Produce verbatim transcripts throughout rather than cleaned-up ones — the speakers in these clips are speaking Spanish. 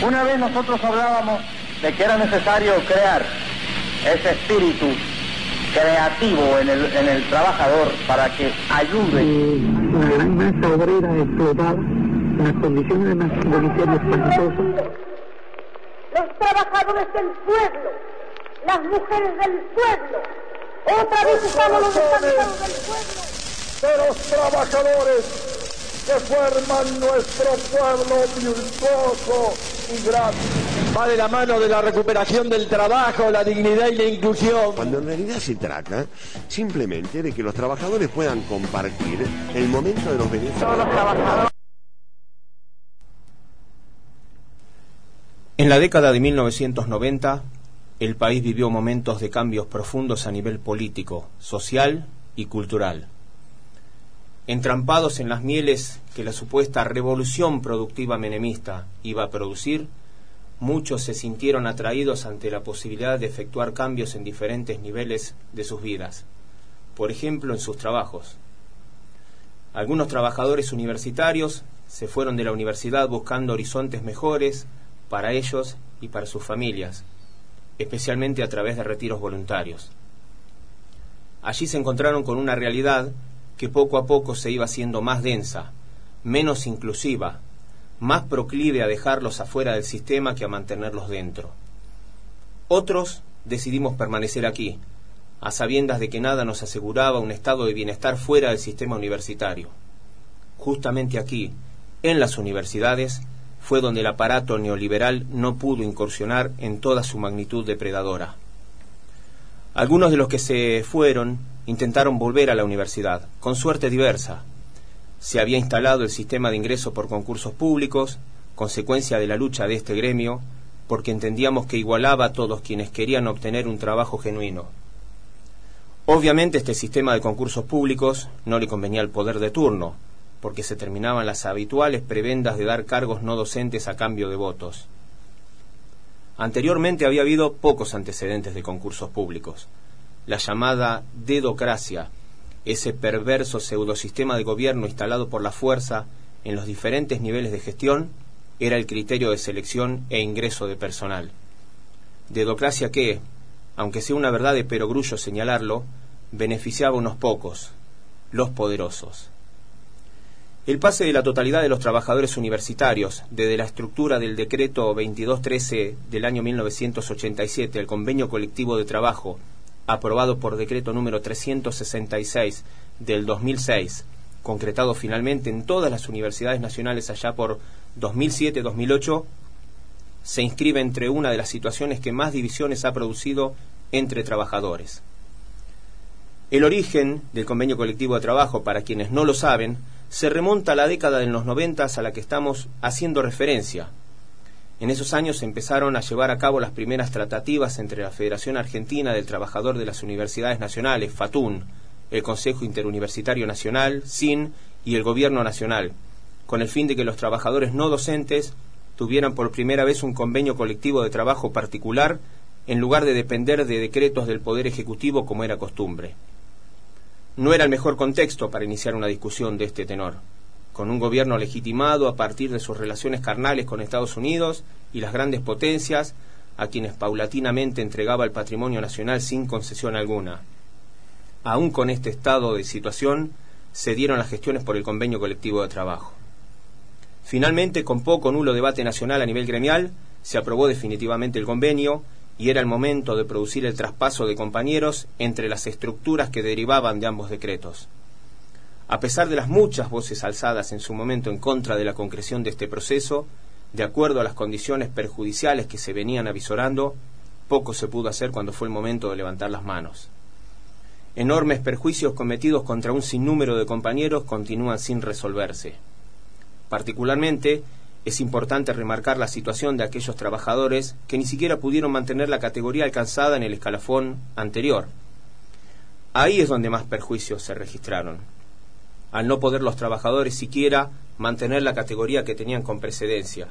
Una vez nosotros hablábamos de que era necesario crear ese espíritu creativo en el, en el trabajador para que ayude. La gran masa obrera explotada, las condiciones de miseria espantosas. Los trabajadores del pueblo, las mujeres del pueblo, otra vez estamos los descansados del pueblo. De los trabajadores que forman nuestro pueblo virtuoso y grande. Va de la mano de la recuperación del trabajo, la dignidad y la inclusión. Cuando en realidad se trata simplemente de que los trabajadores puedan compartir el momento de los beneficios. Todos los trabajadores. En la década de mil novecientos noventa, el país vivió momentos de cambios profundos a nivel político, social y cultural. Entrampados en las mieles que la supuesta revolución productiva menemista iba a producir, muchos se sintieron atraídos ante la posibilidad de efectuar cambios en diferentes niveles de sus vidas, por ejemplo en sus trabajos. Algunos trabajadores universitarios se fueron de la universidad buscando horizontes mejores para ellos y para sus familias, especialmente a través de retiros voluntarios. Allí se encontraron con una realidad que poco a poco se iba haciendo más densa, menos inclusiva, más proclive a dejarlos afuera del sistema que a mantenerlos dentro. Otros decidimos permanecer aquí, a sabiendas de que nada nos aseguraba un estado de bienestar fuera del sistema universitario. Justamente aquí, en las universidades, fue donde el aparato neoliberal no pudo incursionar en toda su magnitud depredadora. Algunos de los que se fueron intentaron volver a la universidad, con suerte diversa. Se había instalado el sistema de ingreso por concursos públicos, consecuencia de la lucha de este gremio, porque entendíamos que igualaba a todos quienes querían obtener un trabajo genuino. Obviamente este sistema de concursos públicos no le convenía al poder de turno, porque se terminaban las habituales prebendas de dar cargos no docentes a cambio de votos. Anteriormente había habido pocos antecedentes de concursos públicos. La llamada dedocracia, ese perverso pseudosistema de gobierno instalado por la fuerza en los diferentes niveles de gestión, era el criterio de selección e ingreso de personal. Dedocracia que, aunque sea una verdad de perogrullo señalarlo, beneficiaba a unos pocos, los poderosos. El pase de la totalidad de los trabajadores universitarios, desde la estructura del decreto veintidós trece del año mil novecientos ochenta y siete al convenio colectivo de trabajo, aprobado por decreto número trescientos sesenta y seis del dos mil seis, concretado finalmente en todas las universidades nacionales allá por dos mil siete dos mil ocho, se inscribe entre una de las situaciones que más divisiones ha producido entre trabajadores. El origen del convenio colectivo de trabajo, para quienes no lo saben, se remonta a la década de los noventas a la que estamos haciendo referencia. En esos años se empezaron a llevar a cabo las primeras tratativas entre la Federación Argentina del Trabajador de las Universidades Nacionales, FATUN, el Consejo Interuniversitario Nacional, S I N, y el Gobierno Nacional, con el fin de que los trabajadores no docentes tuvieran por primera vez un convenio colectivo de trabajo particular en lugar de depender de decretos del Poder Ejecutivo como era costumbre. No era el mejor contexto para iniciar una discusión de este tenor, con un gobierno legitimado a partir de sus relaciones carnales con Estados Unidos y las grandes potencias, a quienes paulatinamente entregaba el patrimonio nacional sin concesión alguna. Aún con este estado de situación, se dieron las gestiones por el convenio colectivo de trabajo. Finalmente, con poco nulo debate nacional a nivel gremial, se aprobó definitivamente el convenio, y era el momento de producir el traspaso de compañeros entre las estructuras que derivaban de ambos decretos. A pesar de las muchas voces alzadas en su momento en contra de la concreción de este proceso, de acuerdo a las condiciones perjudiciales que se venían avisorando, poco se pudo hacer cuando fue el momento de levantar las manos. Enormes perjuicios cometidos contra un sinnúmero de compañeros continúan sin resolverse. Particularmente, es importante remarcar la situación de aquellos trabajadores que ni siquiera pudieron mantener la categoría alcanzada en el escalafón anterior. Ahí es donde más perjuicios se registraron, al no poder los trabajadores siquiera mantener la categoría que tenían con precedencia.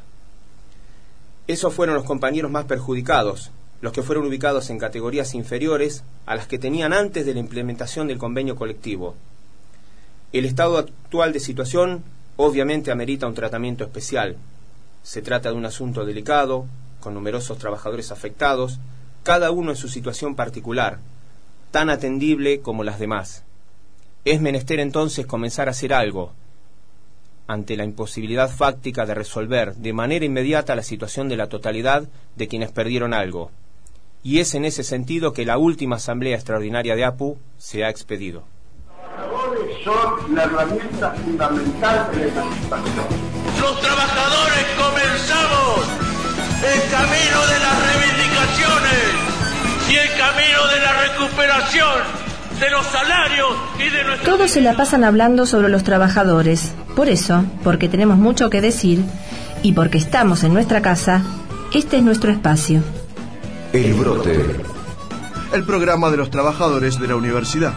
Esos fueron los compañeros más perjudicados, los que fueron ubicados en categorías inferiores a las que tenían antes de la implementación del convenio colectivo. El estado actual de situación obviamente amerita un tratamiento especial. Se trata de un asunto delicado, con numerosos trabajadores afectados, cada uno en su situación particular, tan atendible como las demás. Es menester entonces comenzar a hacer algo ante la imposibilidad fáctica de resolver de manera inmediata la situación de la totalidad de quienes perdieron algo. Y es en ese sentido que la última asamblea extraordinaria de A P U se ha expedido. Los trabajadores son la herramienta fundamental de la emancipación. Los trabajadores comenzamos el camino de las reivindicaciones y el camino de la recuperación de los salarios y de nuestra... Todos se la pasan hablando sobre los trabajadores. Por eso, porque tenemos mucho que decir y porque estamos en nuestra casa, este es nuestro espacio. El Brote. El programa de los trabajadores de la universidad.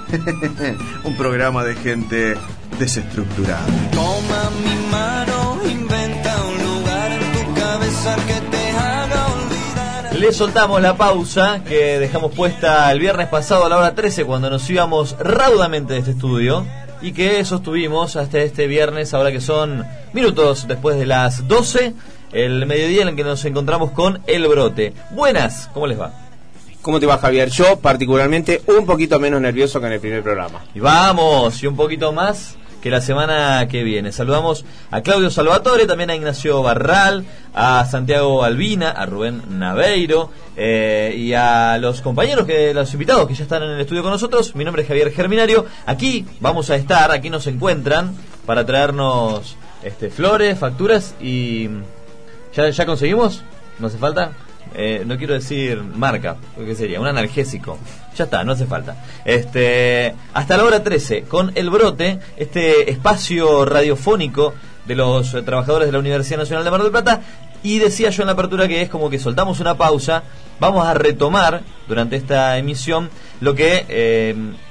Un programa de gente desestructurada. Toma mi mano, inventa un lugar en tu cabeza que te haga olvidar. Le soltamos la pausa que dejamos puesta el viernes pasado a la hora trece cuando nos íbamos raudamente de este estudio y que sostuvimos hasta este viernes, ahora que son minutos después de las doce, el mediodía en el que nos encontramos con El Brote. Buenas, ¿cómo les va? ¿Cómo te va, Javier? Yo particularmente un poquito menos nervioso que en el primer programa. Y vamos, y un poquito más que la semana que viene. Saludamos a Claudio Salvatore, también a Ignacio Barral, a Santiago Albina, a Rubén Naveiro eh, y a los compañeros, que los invitados que ya están en el estudio con nosotros. Mi nombre es Javier Germinario. Aquí vamos a estar, aquí nos encuentran para traernos este, flores, facturas y... ¿Ya, ya conseguimos? ¿No hace falta? Eh, no quiero decir marca, ¿qué sería? Un analgésico. Ya está, no hace falta. Este, hasta la hora trece, con El Brote, este espacio radiofónico de los trabajadores de la Universidad Nacional de Mar del Plata. Y decía yo en la apertura que es como que soltamos una pausa. Vamos a retomar durante esta emisión lo que eh,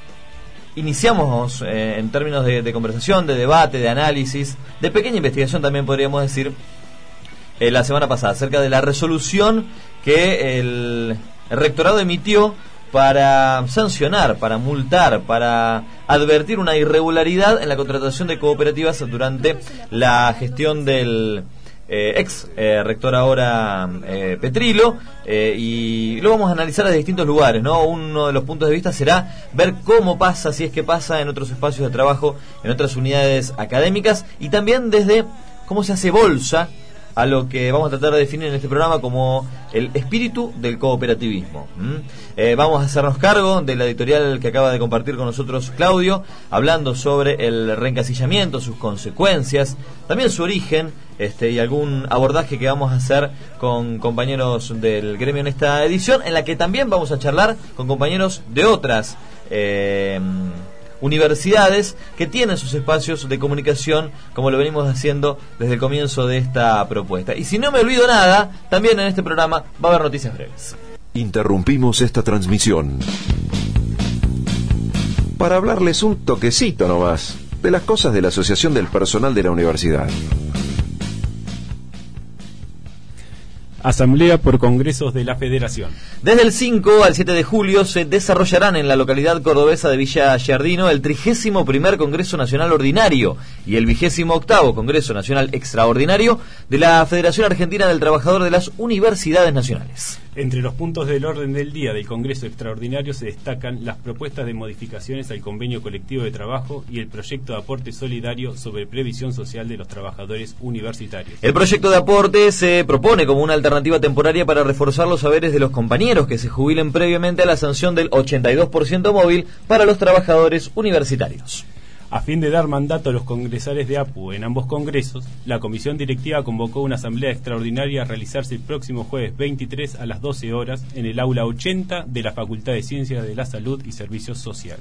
iniciamos eh, en términos de, de conversación, de debate, de análisis, de pequeña investigación también podríamos decir, Eh, la semana pasada, acerca de la resolución que el, el rectorado emitió para sancionar, para multar, para advertir una irregularidad en la contratación de cooperativas durante la gestión del eh, ex eh, rector ahora eh, Petrilo, eh, y lo vamos a analizar desde distintos lugares, ¿no? Uno de los puntos de vista será ver cómo pasa, si es que pasa en otros espacios de trabajo, en otras unidades académicas, y también desde cómo se hace bolsa a lo que vamos a tratar de definir en este programa como el espíritu del cooperativismo. ¿Mm? Eh, vamos a hacernos cargo de la editorial que acaba de compartir con nosotros Claudio, hablando sobre el reencasillamiento, sus consecuencias, también su origen, este, y algún abordaje que vamos a hacer con compañeros del gremio en esta edición, en la que también vamos a charlar con compañeros de otras eh, universidades que tienen sus espacios de comunicación, como lo venimos haciendo desde el comienzo de esta propuesta. Y si no me olvido nada, también en este programa va a haber noticias breves. Interrumpimos esta transmisión para hablarles un toquecito nomás de las cosas de la Asociación del Personal de la Universidad. Asamblea por Congresos de la Federación. Desde el cinco al siete de julio se desarrollarán en la localidad cordobesa de Villa Giardino el trigésimo primer Congreso Nacional Ordinario y el vigésimo octavo Congreso Nacional Extraordinario de la Federación Argentina del Trabajador de las Universidades Nacionales. Entre los puntos del orden del día del Congreso Extraordinario se destacan las propuestas de modificaciones al convenio colectivo de trabajo y el proyecto de aporte solidario sobre previsión social de los trabajadores universitarios. El proyecto de aporte se propone como una alternativa temporaria para reforzar los saberes de los compañeros que se jubilen previamente a la sanción del ochenta y dos por ciento móvil para los trabajadores universitarios. A fin de dar mandato a los congresales de A P U en ambos congresos, la comisión directiva convocó una asamblea extraordinaria a realizarse el próximo jueves veintitrés a las doce horas en el aula ochenta de la Facultad de Ciencias de la Salud y Servicios Social.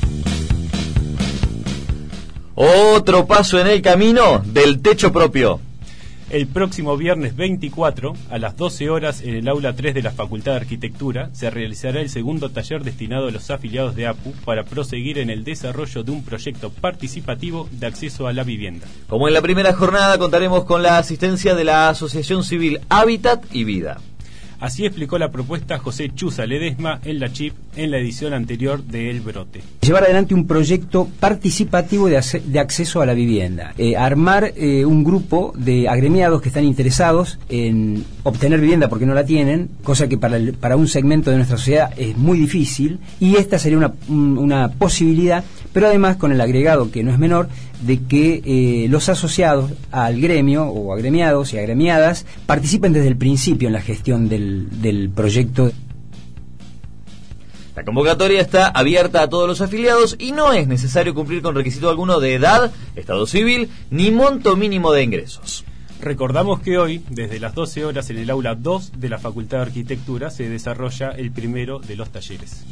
Otro paso en el camino del techo propio. El próximo viernes veinticuatro, a las doce horas, en el aula tres de la Facultad de Arquitectura, se realizará el segundo taller destinado a los afiliados de A P U para proseguir en el desarrollo de un proyecto participativo de acceso a la vivienda. Como en la primera jornada, contaremos con la asistencia de la Asociación Civil Hábitat y Vida. Así explicó la propuesta José Chuza Ledesma en la C H I P en la edición anterior de El Brote. Llevar adelante un proyecto participativo de, ac- de acceso a la vivienda. Eh, armar eh, un grupo de agremiados que están interesados en obtener vivienda porque no la tienen, cosa que para, el, para un segmento de nuestra sociedad es muy difícil, y esta sería una, un, una posibilidad, pero además con el agregado, que no es menor, de que eh, los asociados al gremio o agremiados y agremiadas participen desde el principio en la gestión del, del proyecto. La convocatoria está abierta a todos los afiliados y no es necesario cumplir con requisito alguno de edad, estado civil, ni monto mínimo de ingresos. Recordamos que hoy, desde las doce horas en el aula dos de la Facultad de Arquitectura, se desarrolla el primero de los talleres.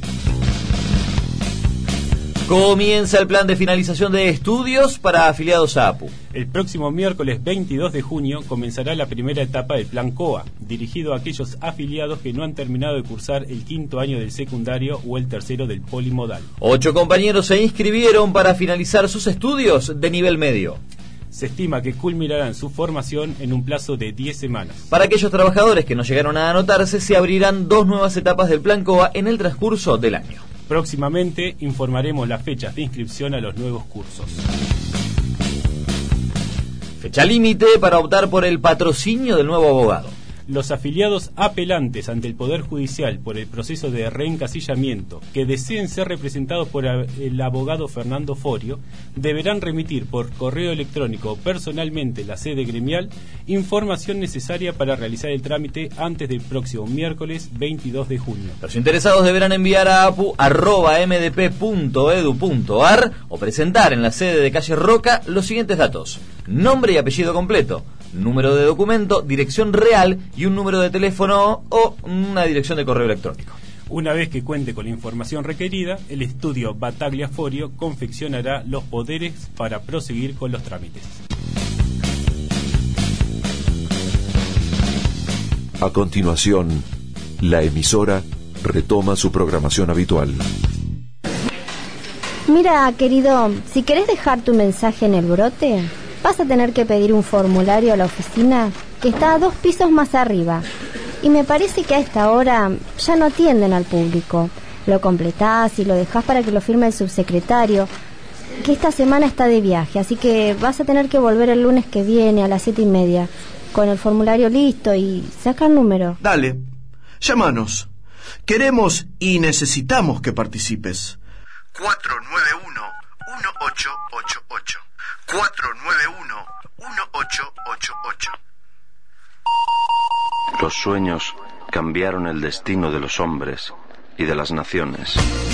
Comienza el plan de finalización de estudios para afiliados a APU. El próximo miércoles veintidós de junio comenzará la primera etapa del plan C O A, dirigido a aquellos afiliados que no han terminado de cursar el quinto año del secundario o el tercero del polimodal. Ocho compañeros se inscribieron para finalizar sus estudios de nivel medio. Se estima que culminarán su formación en un plazo de diez semanas. Para aquellos trabajadores que no llegaron a anotarse, se abrirán dos nuevas etapas del plan C O A en el transcurso del año. Próximamente informaremos las fechas de inscripción a los nuevos cursos. Fecha límite para optar por el patrocinio del nuevo abogado. Los afiliados apelantes ante el Poder Judicial por el proceso de reencasillamiento que deseen ser representados por el abogado Fernando Forio deberán remitir por correo electrónico o personalmente la sede gremial información necesaria para realizar el trámite antes del próximo miércoles veintidós de junio. Los interesados deberán enviar a apu arroba m d p punto edu punto a r o presentar en la sede de calle Roca los siguientes datos: nombre y apellido completo, número de documento, dirección real y un número de teléfono o una dirección de correo electrónico. Una vez que cuente con la información requerida, el estudio Bataglia Forio confeccionará los poderes para proseguir con los trámites. A continuación, la emisora retoma su programación habitual. Mira, querido, si querés dejar tu mensaje en el brote, vas a tener que pedir un formulario a la oficina que está a dos pisos más arriba. Y me parece que a esta hora ya no atienden al público. Lo completás y lo dejás para que lo firme el subsecretario, que esta semana está de viaje, así que vas a tener que volver el lunes que viene a las siete y media, con el formulario listo y saca el número. Dale, llámanos. Queremos y necesitamos que participes. cuatro nueve uno, uno ocho ocho ocho. cuatro nueve uno, uno ocho ocho ocho. Los sueños cambiaron el destino de los hombres y de las naciones.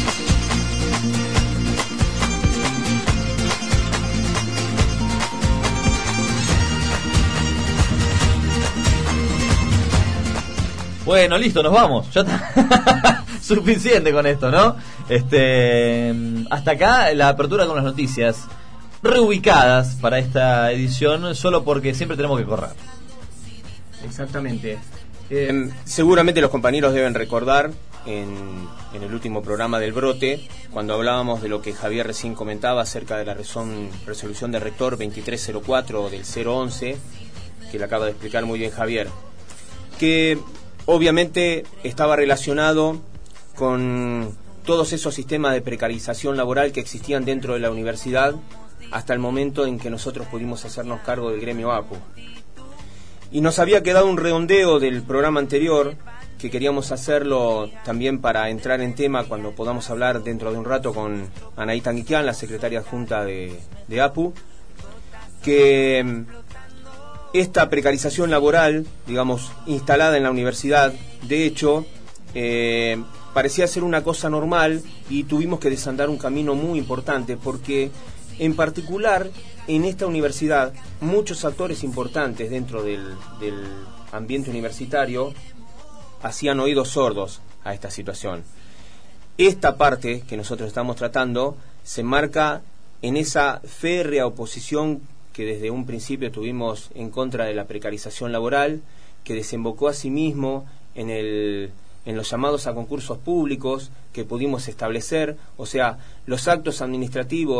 Bueno, listo, nos vamos. Ya está. Suficiente con esto, ¿no? Este, hasta acá la apertura con las noticias reubicadas para esta edición, solo porque siempre tenemos que correr. Exactamente. Eh, seguramente los compañeros deben recordar en, en el último programa del Brote, cuando hablábamos de lo que Javier recién comentaba acerca de la resolución, resolución del rector veintitrés cero cuatro del cero once, que le acaba de explicar muy bien Javier, que obviamente estaba relacionado con todos esos sistemas de precarización laboral que existían dentro de la universidad hasta el momento en que nosotros pudimos hacernos cargo del gremio APU. Y nos había quedado un redondeo del programa anterior, que queríamos hacerlo también para entrar en tema cuando podamos hablar dentro de un rato con Anaí Tanguiquian, la secretaria adjunta de, de APU, que esta precarización laboral, digamos, instalada en la universidad, de hecho, eh, parecía ser una cosa normal y tuvimos que desandar un camino muy importante porque, en particular, en esta universidad, muchos actores importantes dentro del, del ambiente universitario hacían oídos sordos a esta situación. Esta parte que nosotros estamos tratando se marca en esa férrea oposición que desde un principio tuvimos en contra de la precarización laboral, que desembocó asimismo en el en los llamados a concursos públicos que pudimos establecer, o sea, los actos administrativos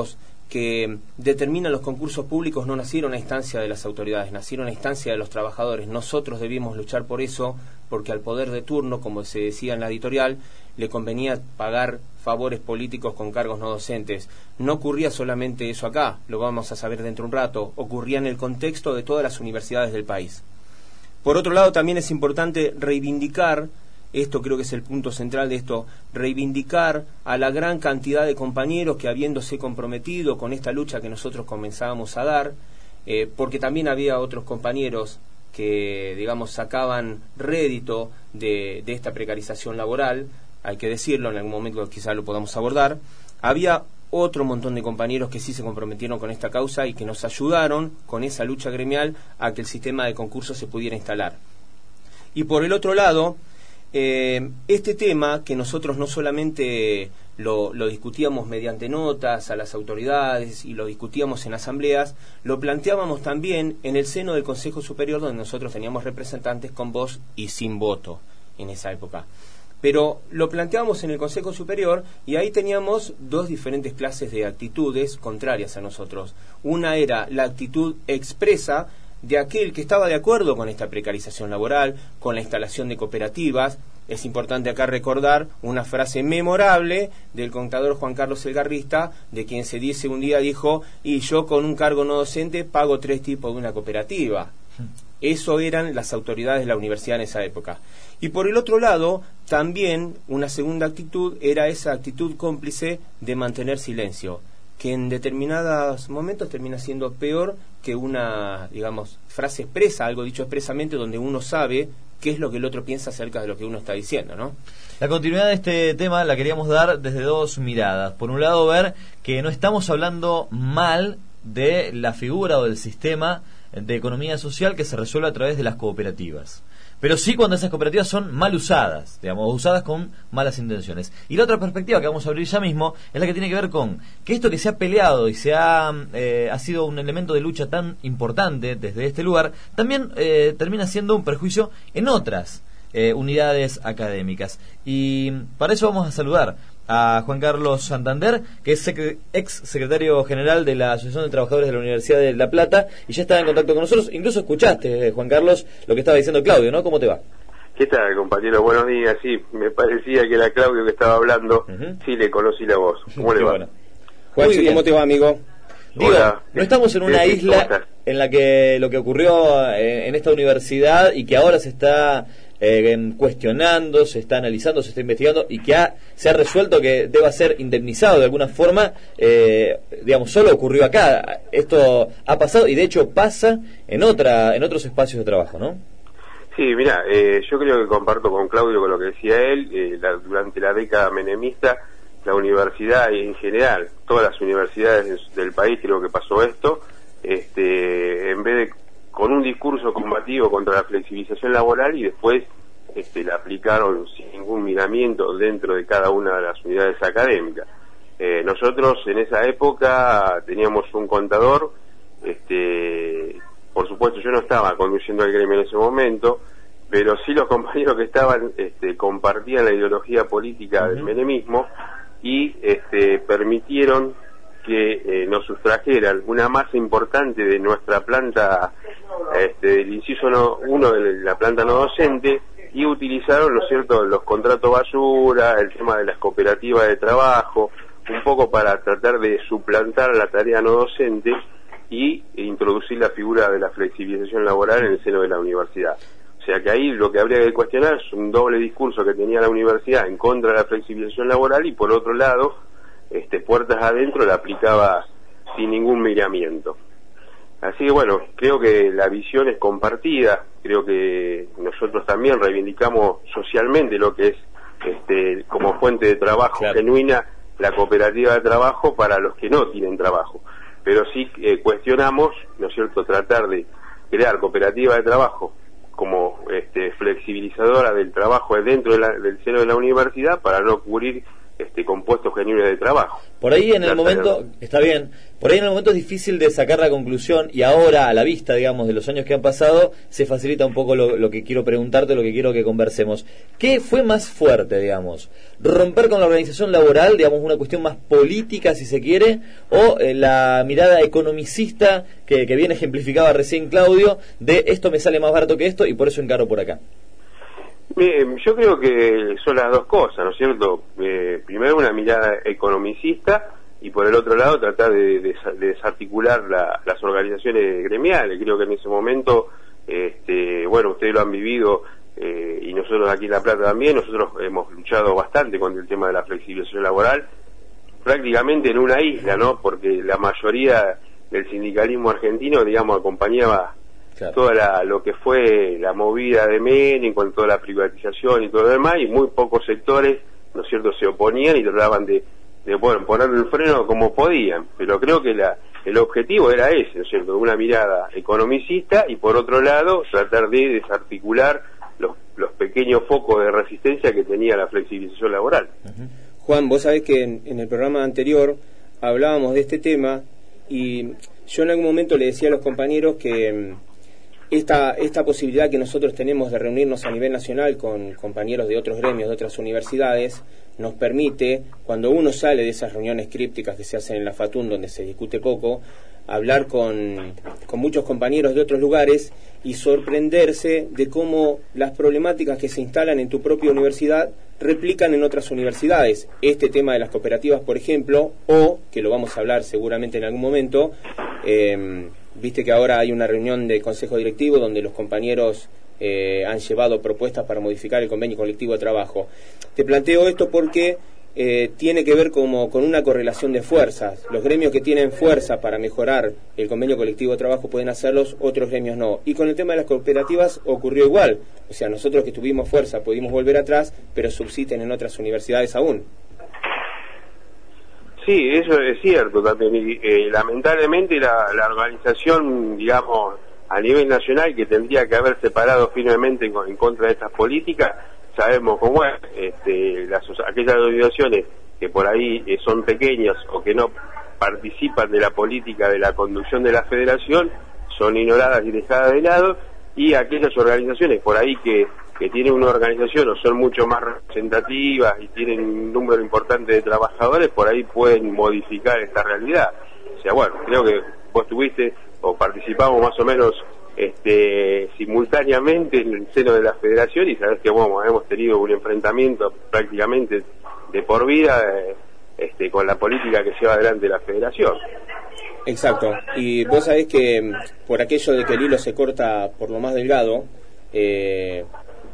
que determinan los concursos públicos no nacieron a instancia de las autoridades, nacieron a instancia de los trabajadores. Nosotros debimos luchar por eso, porque al poder de turno, como se decía en la editorial, le convenía pagar favores políticos con cargos no docentes. No ocurría solamente eso acá, lo vamos a saber dentro de un rato, ocurría en el contexto de todas las universidades del país. Por otro lado, también es importante reivindicar, esto creo que es el punto central de esto, reivindicar a la gran cantidad de compañeros que, habiéndose comprometido con esta lucha que nosotros comenzábamos a dar, eh, porque también había otros compañeros que, digamos, sacaban rédito de, de esta precarización laboral, hay que decirlo, en algún momento quizás lo podamos abordar. Había otro montón de compañeros que sí se comprometieron con esta causa y que nos ayudaron con esa lucha gremial a que el sistema de concursos se pudiera instalar. Y por el otro lado, eh, este tema que nosotros no solamente lo, lo discutíamos mediante notas a las autoridades y lo discutíamos en asambleas, lo planteábamos también en el seno del Consejo Superior, donde nosotros teníamos representantes con voz y sin voto en esa época. Pero lo planteábamos en el Consejo Superior y ahí teníamos dos diferentes clases de actitudes contrarias a nosotros. Una era la actitud expresa de aquel que estaba de acuerdo con esta precarización laboral, con la instalación de cooperativas. Es importante acá recordar una frase memorable del contador Juan Carlos el Garrista, de quien se dice un día dijo, y yo con un cargo no docente pago tres tipos de una cooperativa. Eso eran las autoridades de la universidad en esa época. Y por el otro lado, también una segunda actitud era esa actitud cómplice de mantener silencio, que en determinados momentos termina siendo peor que una, digamos, frase expresa, algo dicho expresamente, donde uno sabe qué es lo que el otro piensa acerca de lo que uno está diciendo, ¿no? La continuidad de este tema la queríamos dar desde dos miradas. Por un lado, ver que no estamos hablando mal de la figura o del sistema de economía social que se resuelve a través de las cooperativas, pero sí cuando esas cooperativas son mal usadas, digamos, usadas con malas intenciones. Y la otra perspectiva que vamos a abrir ya mismo es la que tiene que ver con que esto que se ha peleado y se ha, eh, ha sido un elemento de lucha tan importante desde este lugar, también eh, termina siendo un perjuicio en otras eh, unidades académicas. Y para eso vamos a saludar a Juan Carlos Santander, que es sec- ex secretario general de la Asociación de Trabajadores de la Universidad de La Plata, y ya está en contacto con nosotros. Incluso escuchaste, Juan Carlos, lo que estaba diciendo Claudio, ¿no? ¿Cómo te va? ¿Qué tal, compañero? Buenos días. Sí, me parecía que era Claudio que estaba hablando. Uh-huh. Sí, le conocí la voz. ¿Cómo le va? Bueno. Juanchi, ¿cómo te va, amigo? Digo, Hola. no estamos en una isla en la que lo que ocurrió en esta universidad y que ahora se está eh, cuestionando, se está analizando, se está investigando y que ha, se ha resuelto que deba ser indemnizado de alguna forma, eh, digamos, solo ocurrió acá. Esto ha pasado y de hecho pasa en otra, en otros espacios de trabajo, ¿no? Sí, mira, eh, yo creo que comparto con Claudio con lo que decía él. Eh, la, durante la década menemista, la universidad y en general, todas las universidades del país, creo que pasó esto, este, en vez de con un discurso combativo contra la flexibilización laboral, y después este, la aplicaron sin ningún miramiento dentro de cada una de las unidades académicas. Eh, nosotros en esa época teníamos un contador, este, por supuesto yo no estaba conduciendo el gremio en ese momento, pero sí los compañeros que estaban este, compartían la ideología política del menemismo y este, permitieron que eh, nos sustrajeran una masa importante de nuestra planta, este, del inciso uno de la planta no docente, y utilizaron, ¿no es cierto?, los contratos basura, el tema de las cooperativas de trabajo, un poco para tratar de suplantar la tarea no docente y introducir la figura de la flexibilización laboral en el seno de la universidad. O sea que ahí lo que habría que cuestionar es un doble discurso que tenía la universidad en contra de la flexibilización laboral, y por otro lado, este, puertas adentro la aplicaba sin ningún miramiento. Así que bueno, creo que la visión es compartida, creo que nosotros también reivindicamos socialmente lo que es este, como fuente de trabajo claro. genuina la cooperativa de trabajo para los que no tienen trabajo, pero sí eh, cuestionamos, ¿no es cierto?, tratar de crear cooperativa de trabajo como este, flexibilizadora del trabajo dentro de la, del seno de la universidad para no cubrir este, este, con puestos genuinos de trabajo. Por ahí en el momento, está bien, por ahí en el momento es difícil de sacar la conclusión, y ahora a la vista, digamos, de los años que han pasado, se facilita un poco lo, lo que quiero preguntarte, lo que quiero que conversemos. ¿Qué fue más fuerte, digamos? ¿Romper con la organización laboral, digamos, una cuestión más política, si se quiere, o eh, la mirada economicista que, que bien ejemplificaba recién Claudio, de esto me sale más barato que esto y por eso encaro por acá? Bien, yo creo que son las dos cosas, ¿no es cierto? Eh, primero una mirada economicista y por el otro lado tratar de, de, de desarticular la, las organizaciones gremiales. Creo que en ese momento, este, bueno, ustedes lo han vivido eh, y nosotros aquí en La Plata también, nosotros hemos luchado bastante con el tema de la flexibilización laboral, prácticamente en una isla, ¿no? Porque la mayoría del sindicalismo argentino, digamos, acompañaba Claro. toda la, lo que fue la movida de Menem con toda la privatización y todo lo demás, y muy pocos sectores, ¿no es cierto?, se oponían y trataban de, de bueno, ponerle el freno como podían, pero creo que la, el objetivo era ese, ¿no es cierto?, una mirada economicista y por otro lado tratar de desarticular los, los pequeños focos de resistencia que tenía la flexibilización laboral. Uh-huh. Juan, vos sabés que en, en el programa anterior hablábamos de este tema y yo en algún momento le decía a los compañeros que Esta, esta posibilidad que nosotros tenemos de reunirnos a nivel nacional con compañeros de otros gremios, de otras universidades, nos permite, cuando uno sale de esas reuniones crípticas que se hacen en la FATUN, donde se discute poco, hablar con, con muchos compañeros de otros lugares y sorprenderse de cómo las problemáticas que se instalan en tu propia universidad replican en otras universidades. Este tema de las cooperativas, por ejemplo, o, que lo vamos a hablar seguramente en algún momento, eh, viste que ahora hay una reunión de consejo directivo donde los compañeros eh, han llevado propuestas para modificar el convenio colectivo de trabajo. Te planteo esto porque eh, tiene que ver como con una correlación de fuerzas. Los gremios que tienen fuerza para mejorar el convenio colectivo de trabajo pueden hacerlos, otros gremios no. Y con el tema de las cooperativas ocurrió igual. O sea, nosotros que tuvimos fuerza pudimos volver atrás, pero subsisten en otras universidades aún. Sí, eso es cierto también, y eh, lamentablemente la, la organización, digamos, a nivel nacional, que tendría que haber separado firmemente en, en contra de estas políticas, sabemos cómo es, este, las, aquellas organizaciones que por ahí eh, son pequeñas o que no participan de la política de la conducción de la federación, son ignoradas y dejadas de lado, y aquellas organizaciones por ahí que que tienen una organización o son mucho más representativas y tienen un número importante de trabajadores, por ahí pueden modificar esta realidad. O sea, bueno, creo que vos tuviste o participamos más o menos este, simultáneamente en el seno de la federación y sabés que bueno, hemos tenido un enfrentamiento prácticamente de por vida eh, este, con la política que lleva adelante la federación. Exacto, y vos sabés que por aquello de que el hilo se corta por lo más delgado, eh,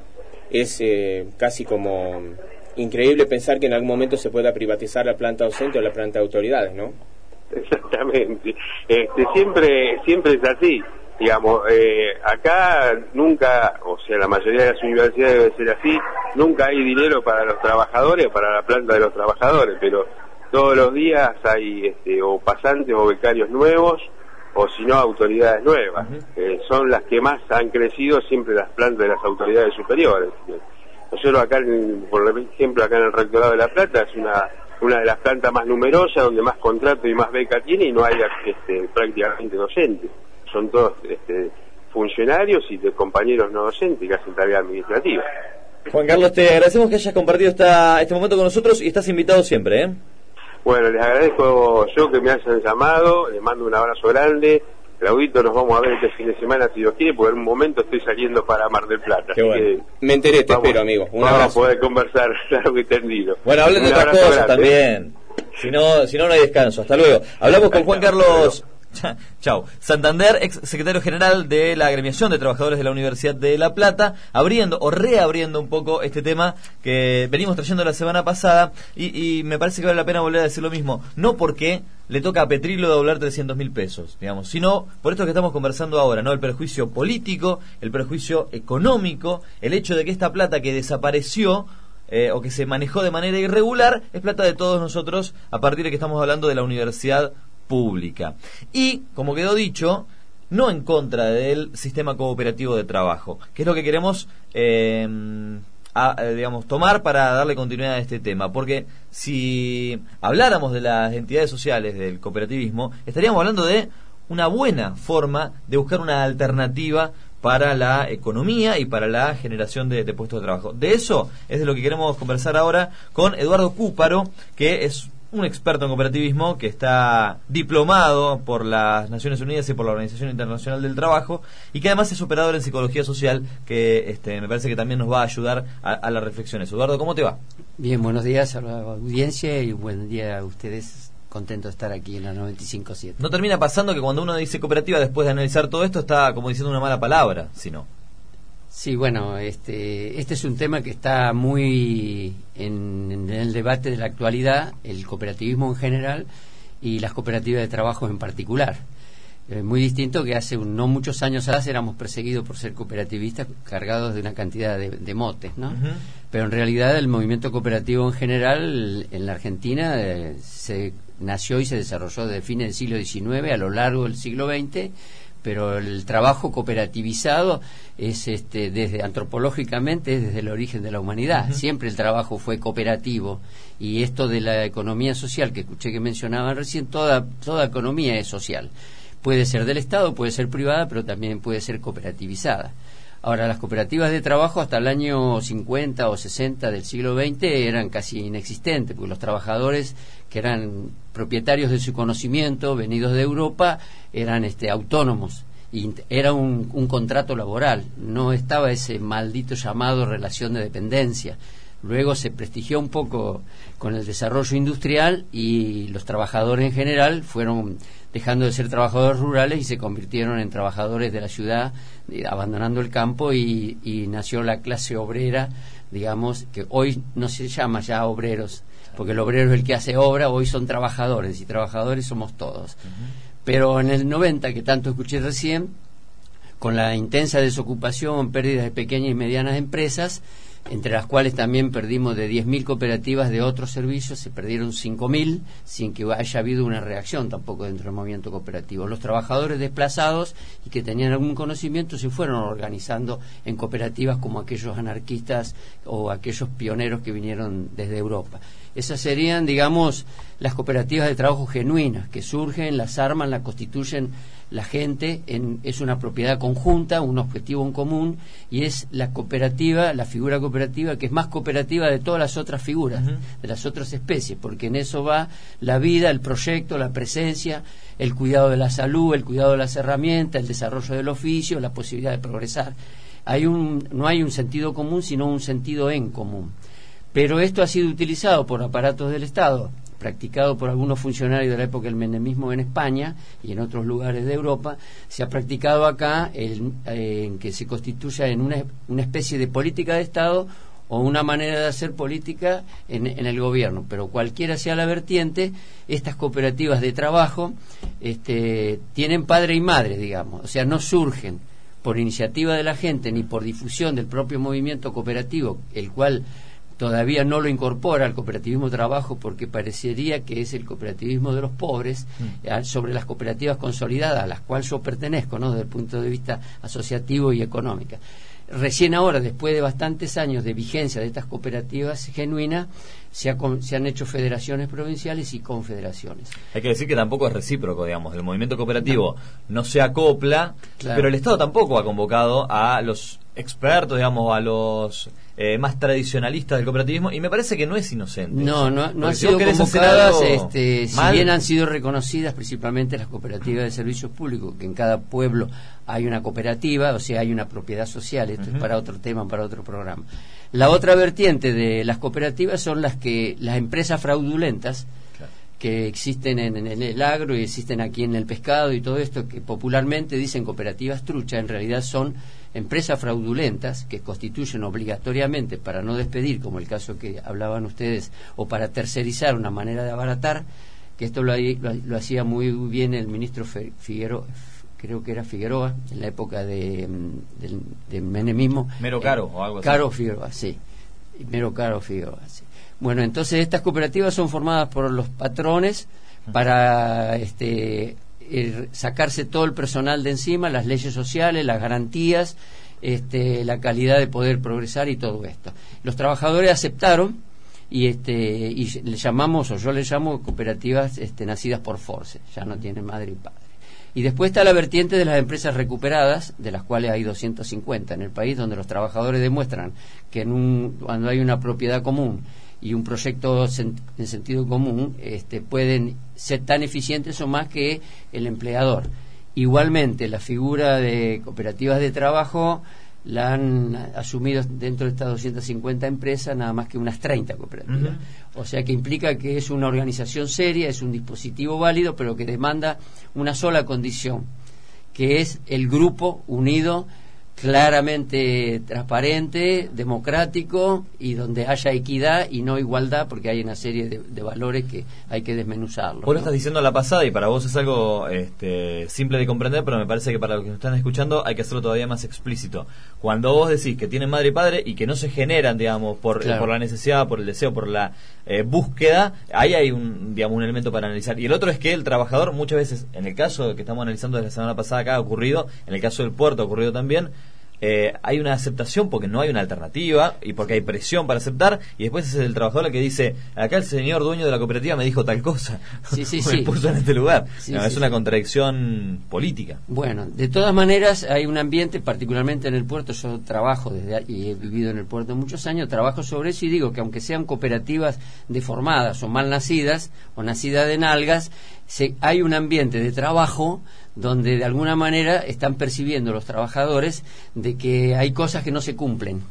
es eh, casi como increíble pensar que en algún momento se pueda privatizar la planta docente o la planta de autoridades, ¿no? Exactamente. Este, siempre, siempre es así. Digamos, eh, acá nunca, o sea, la mayoría de las universidades debe ser así, nunca hay dinero para los trabajadores, para la planta de los trabajadores, pero todos los días hay este, o pasantes o becarios nuevos, o si no autoridades nuevas. Uh-huh. eh, son las que más han crecido siempre las plantas de las autoridades superiores. Nosotros acá, en, por ejemplo, acá en el Rectorado de La Plata es una una de las plantas más numerosas, donde más contrato y más beca tiene y no hay este, prácticamente docentes. Son todos este, funcionarios y de compañeros no docentes que hacen tarea administrativa. Juan Carlos, te agradecemos que hayas compartido esta, este momento con nosotros y estás invitado siempre, ¿eh? Bueno, les agradezco yo que me hayan llamado, les mando un abrazo grande. Claudito, nos vamos a ver este fin de semana si Dios quiere, porque en un momento estoy saliendo para Mar del Plata. Qué bueno. Que me enteré, te vamos, espero, amigo. Un vamos abrazo. a poder conversar largo y tendido. Bueno, hablen de otras cosas también. Si no, si no, no hay descanso. Hasta luego. Hablamos con Juan Carlos... Chao. Santander, ex secretario general de la Agremiación de Trabajadores de la Universidad de La Plata, abriendo o reabriendo un poco este tema que venimos trayendo la semana pasada y, y me parece que vale la pena volver a decir lo mismo, no porque le toca a Petrilo doblar trescientos mil pesos, digamos, sino por esto que estamos conversando ahora, ¿no? El perjuicio político, el perjuicio económico, el hecho de que esta plata que desapareció eh, o que se manejó de manera irregular es plata de todos nosotros a partir de que estamos hablando de la universidad pública. Y, como quedó dicho, no en contra del sistema cooperativo de trabajo, que es lo que queremos eh, a, eh, digamos, tomar para darle continuidad a este tema, porque si habláramos de las entidades sociales del cooperativismo, estaríamos hablando de una buena forma de buscar una alternativa para la economía y para la generación de, de puestos de trabajo. De eso es de lo que queremos conversar ahora con Eduardo Cúparo, que es un experto en cooperativismo, que está diplomado por las Naciones Unidas y por la Organización Internacional del Trabajo, y que además es operador en psicología social, que este, me parece que también nos va a ayudar a, a las reflexiones. Eduardo, ¿cómo te va? Bien, buenos días a la audiencia y buen día a ustedes. Contento de estar aquí en la noventa y cinco siete. ¿No termina pasando que cuando uno dice cooperativa, después de analizar todo esto, está como diciendo una mala palabra, si no? Sí, bueno, este, este es un tema que está muy en, en el debate de la actualidad, el cooperativismo en general y las cooperativas de trabajo en particular. Eh, muy distinto que hace un, no muchos años atrás éramos perseguidos por ser cooperativistas cargados de una cantidad de, de motes, ¿no? Uh-huh. Pero en realidad el movimiento cooperativo en general en la Argentina eh, se nació y se desarrolló desde fines del siglo diecinueve a lo largo del siglo veinte, pero el trabajo cooperativizado es este desde antropológicamente es desde el origen de la humanidad. Uh-huh. Siempre el trabajo fue cooperativo, y esto de la economía social que escuché que mencionaban recién, toda toda economía es social. Puede ser del Estado, puede ser privada, pero también puede ser cooperativizada. Ahora, las cooperativas de trabajo hasta el año cincuenta o sesenta del siglo veinte eran casi inexistentes, porque los trabajadores que eran propietarios de su conocimiento, venidos de Europa, eran este, autónomos, y era un, un contrato laboral, no estaba ese maldito llamado relación de dependencia. Luego se prestigió un poco con el desarrollo industrial, y los trabajadores en general fueron dejando de ser trabajadores rurales y se convirtieron en trabajadores de la ciudad, abandonando el campo, y, y nació la clase obrera, digamos, que hoy no se llama ya obreros, porque el obrero es el que hace obra, hoy son trabajadores, y trabajadores somos todos. Uh-huh. Pero en el noventa, que tanto escuché recién, con la intensa desocupación, pérdidas de pequeñas y medianas empresas, entre las cuales también perdimos de diez mil cooperativas de otros servicios, se perdieron cinco mil, sin que haya habido una reacción tampoco dentro del movimiento cooperativo. Los trabajadores desplazados y que tenían algún conocimiento se fueron organizando en cooperativas como aquellos anarquistas o aquellos pioneros que vinieron desde Europa. Esas serían, digamos, las cooperativas de trabajo genuinas, que surgen, las arman, las constituyen la gente, en, es una propiedad conjunta, un objetivo en común, y es la cooperativa, la figura cooperativa que es más cooperativa de todas las otras figuras, uh-huh. de las otras especies, porque en eso va la vida, el proyecto, la presencia, el cuidado de la salud, el cuidado de las herramientas, el desarrollo del oficio, la posibilidad de progresar. Hay un, no hay un sentido común, sino un sentido en común. Pero esto ha sido utilizado por aparatos del Estado, practicado por algunos funcionarios de la época del menemismo en España y en otros lugares de Europa. Se ha practicado acá el, eh, en que se constituya en una, una especie de política de Estado o una manera de hacer política en, en el gobierno. Pero cualquiera sea la vertiente, estas cooperativas de trabajo este, tienen padre y madre, digamos, o sea, no surgen por iniciativa de la gente ni por difusión del propio movimiento cooperativo, el cual todavía no lo incorpora al cooperativismo de trabajo, porque parecería que es el cooperativismo de los pobres, mm. sobre las cooperativas consolidadas a las cuales yo pertenezco, ¿no?, desde el punto de vista asociativo y económico. Recién ahora, después de bastantes años de vigencia de estas cooperativas genuinas, se, ha, se han hecho federaciones provinciales y confederaciones. Hay que decir que tampoco es recíproco, digamos, el movimiento cooperativo no, no se acopla, claro. Pero el Estado tampoco ha convocado a los expertos, digamos, a los eh, más tradicionalistas del cooperativismo, y me parece que no es inocente. No, no, no han sido convocadas, este, si bien han sido reconocidas principalmente las cooperativas de servicios públicos, que en cada pueblo hay una cooperativa, o sea, hay una propiedad social, esto uh-huh. es para otro tema, para otro programa. La otra vertiente de las cooperativas son las que las empresas fraudulentas, claro, que existen en, en el agro y existen aquí en el pescado y todo esto, que popularmente dicen cooperativas trucha, en realidad son empresas fraudulentas que constituyen obligatoriamente, para no despedir, como el caso que hablaban ustedes, o para tercerizar, una manera de abaratar, que esto lo, lo, lo hacía muy bien el ministro Figueroa, creo que era Figueroa, en la época de, de, de menemismo. Mero Caro eh, o algo así. Caro Figueroa, sí. Mero Caro Figueroa, sí. Bueno, entonces estas cooperativas son formadas por los patrones para este, eh, sacarse todo el personal de encima, las leyes sociales, las garantías, este, la calidad de poder progresar y todo esto. Los trabajadores aceptaron y este y le llamamos, o yo le llamo cooperativas este, nacidas por force, ya no tienen madre y padre. Y después está la vertiente de las empresas recuperadas, de las cuales hay doscientas cincuenta en el país, donde los trabajadores demuestran que en un, cuando hay una propiedad común y un proyecto en sentido común, este, pueden ser tan eficientes o más que el empleador. Igualmente, la figura de cooperativas de trabajo la han asumido dentro de estas doscientas cincuenta empresas nada más que unas treinta cooperativas. Uh-huh. O sea que implica que es una organización seria, es un dispositivo válido, pero que demanda una sola condición, que es el grupo unido, claramente transparente, democrático y donde haya equidad y no igualdad, porque hay una serie de, de valores que hay que desmenuzarlos. Vos lo ¿no? estás diciendo a la pasada y para vos es algo este, simple de comprender, pero me parece que para los que nos están escuchando hay que hacerlo todavía más explícito. Cuando vos decís que tienen madre y padre y que no se generan, digamos, por, claro. eh, por la necesidad, por el deseo, por la eh, búsqueda, ahí hay un, digamos, un elemento para analizar. Y el otro es que el trabajador muchas veces, en el caso que estamos analizando desde la semana pasada acá ha ocurrido, en el caso del puerto ha ocurrido también, Eh, hay una aceptación porque no hay una alternativa y porque hay presión para aceptar, y después es el trabajador el que dice, acá el señor dueño de la cooperativa me dijo tal cosa, sí, sí, me sí. puso en este lugar. Sí, no, sí, es una sí. contradicción política. Bueno, de todas maneras hay un ambiente, particularmente en el puerto, yo trabajo desde y he vivido en el puerto muchos años, trabajo sobre eso y digo que aunque sean cooperativas deformadas o mal nacidas o nacidas de nalgas, se, hay un ambiente de trabajo donde de alguna manera están percibiendo los trabajadores de que hay cosas que no se cumplen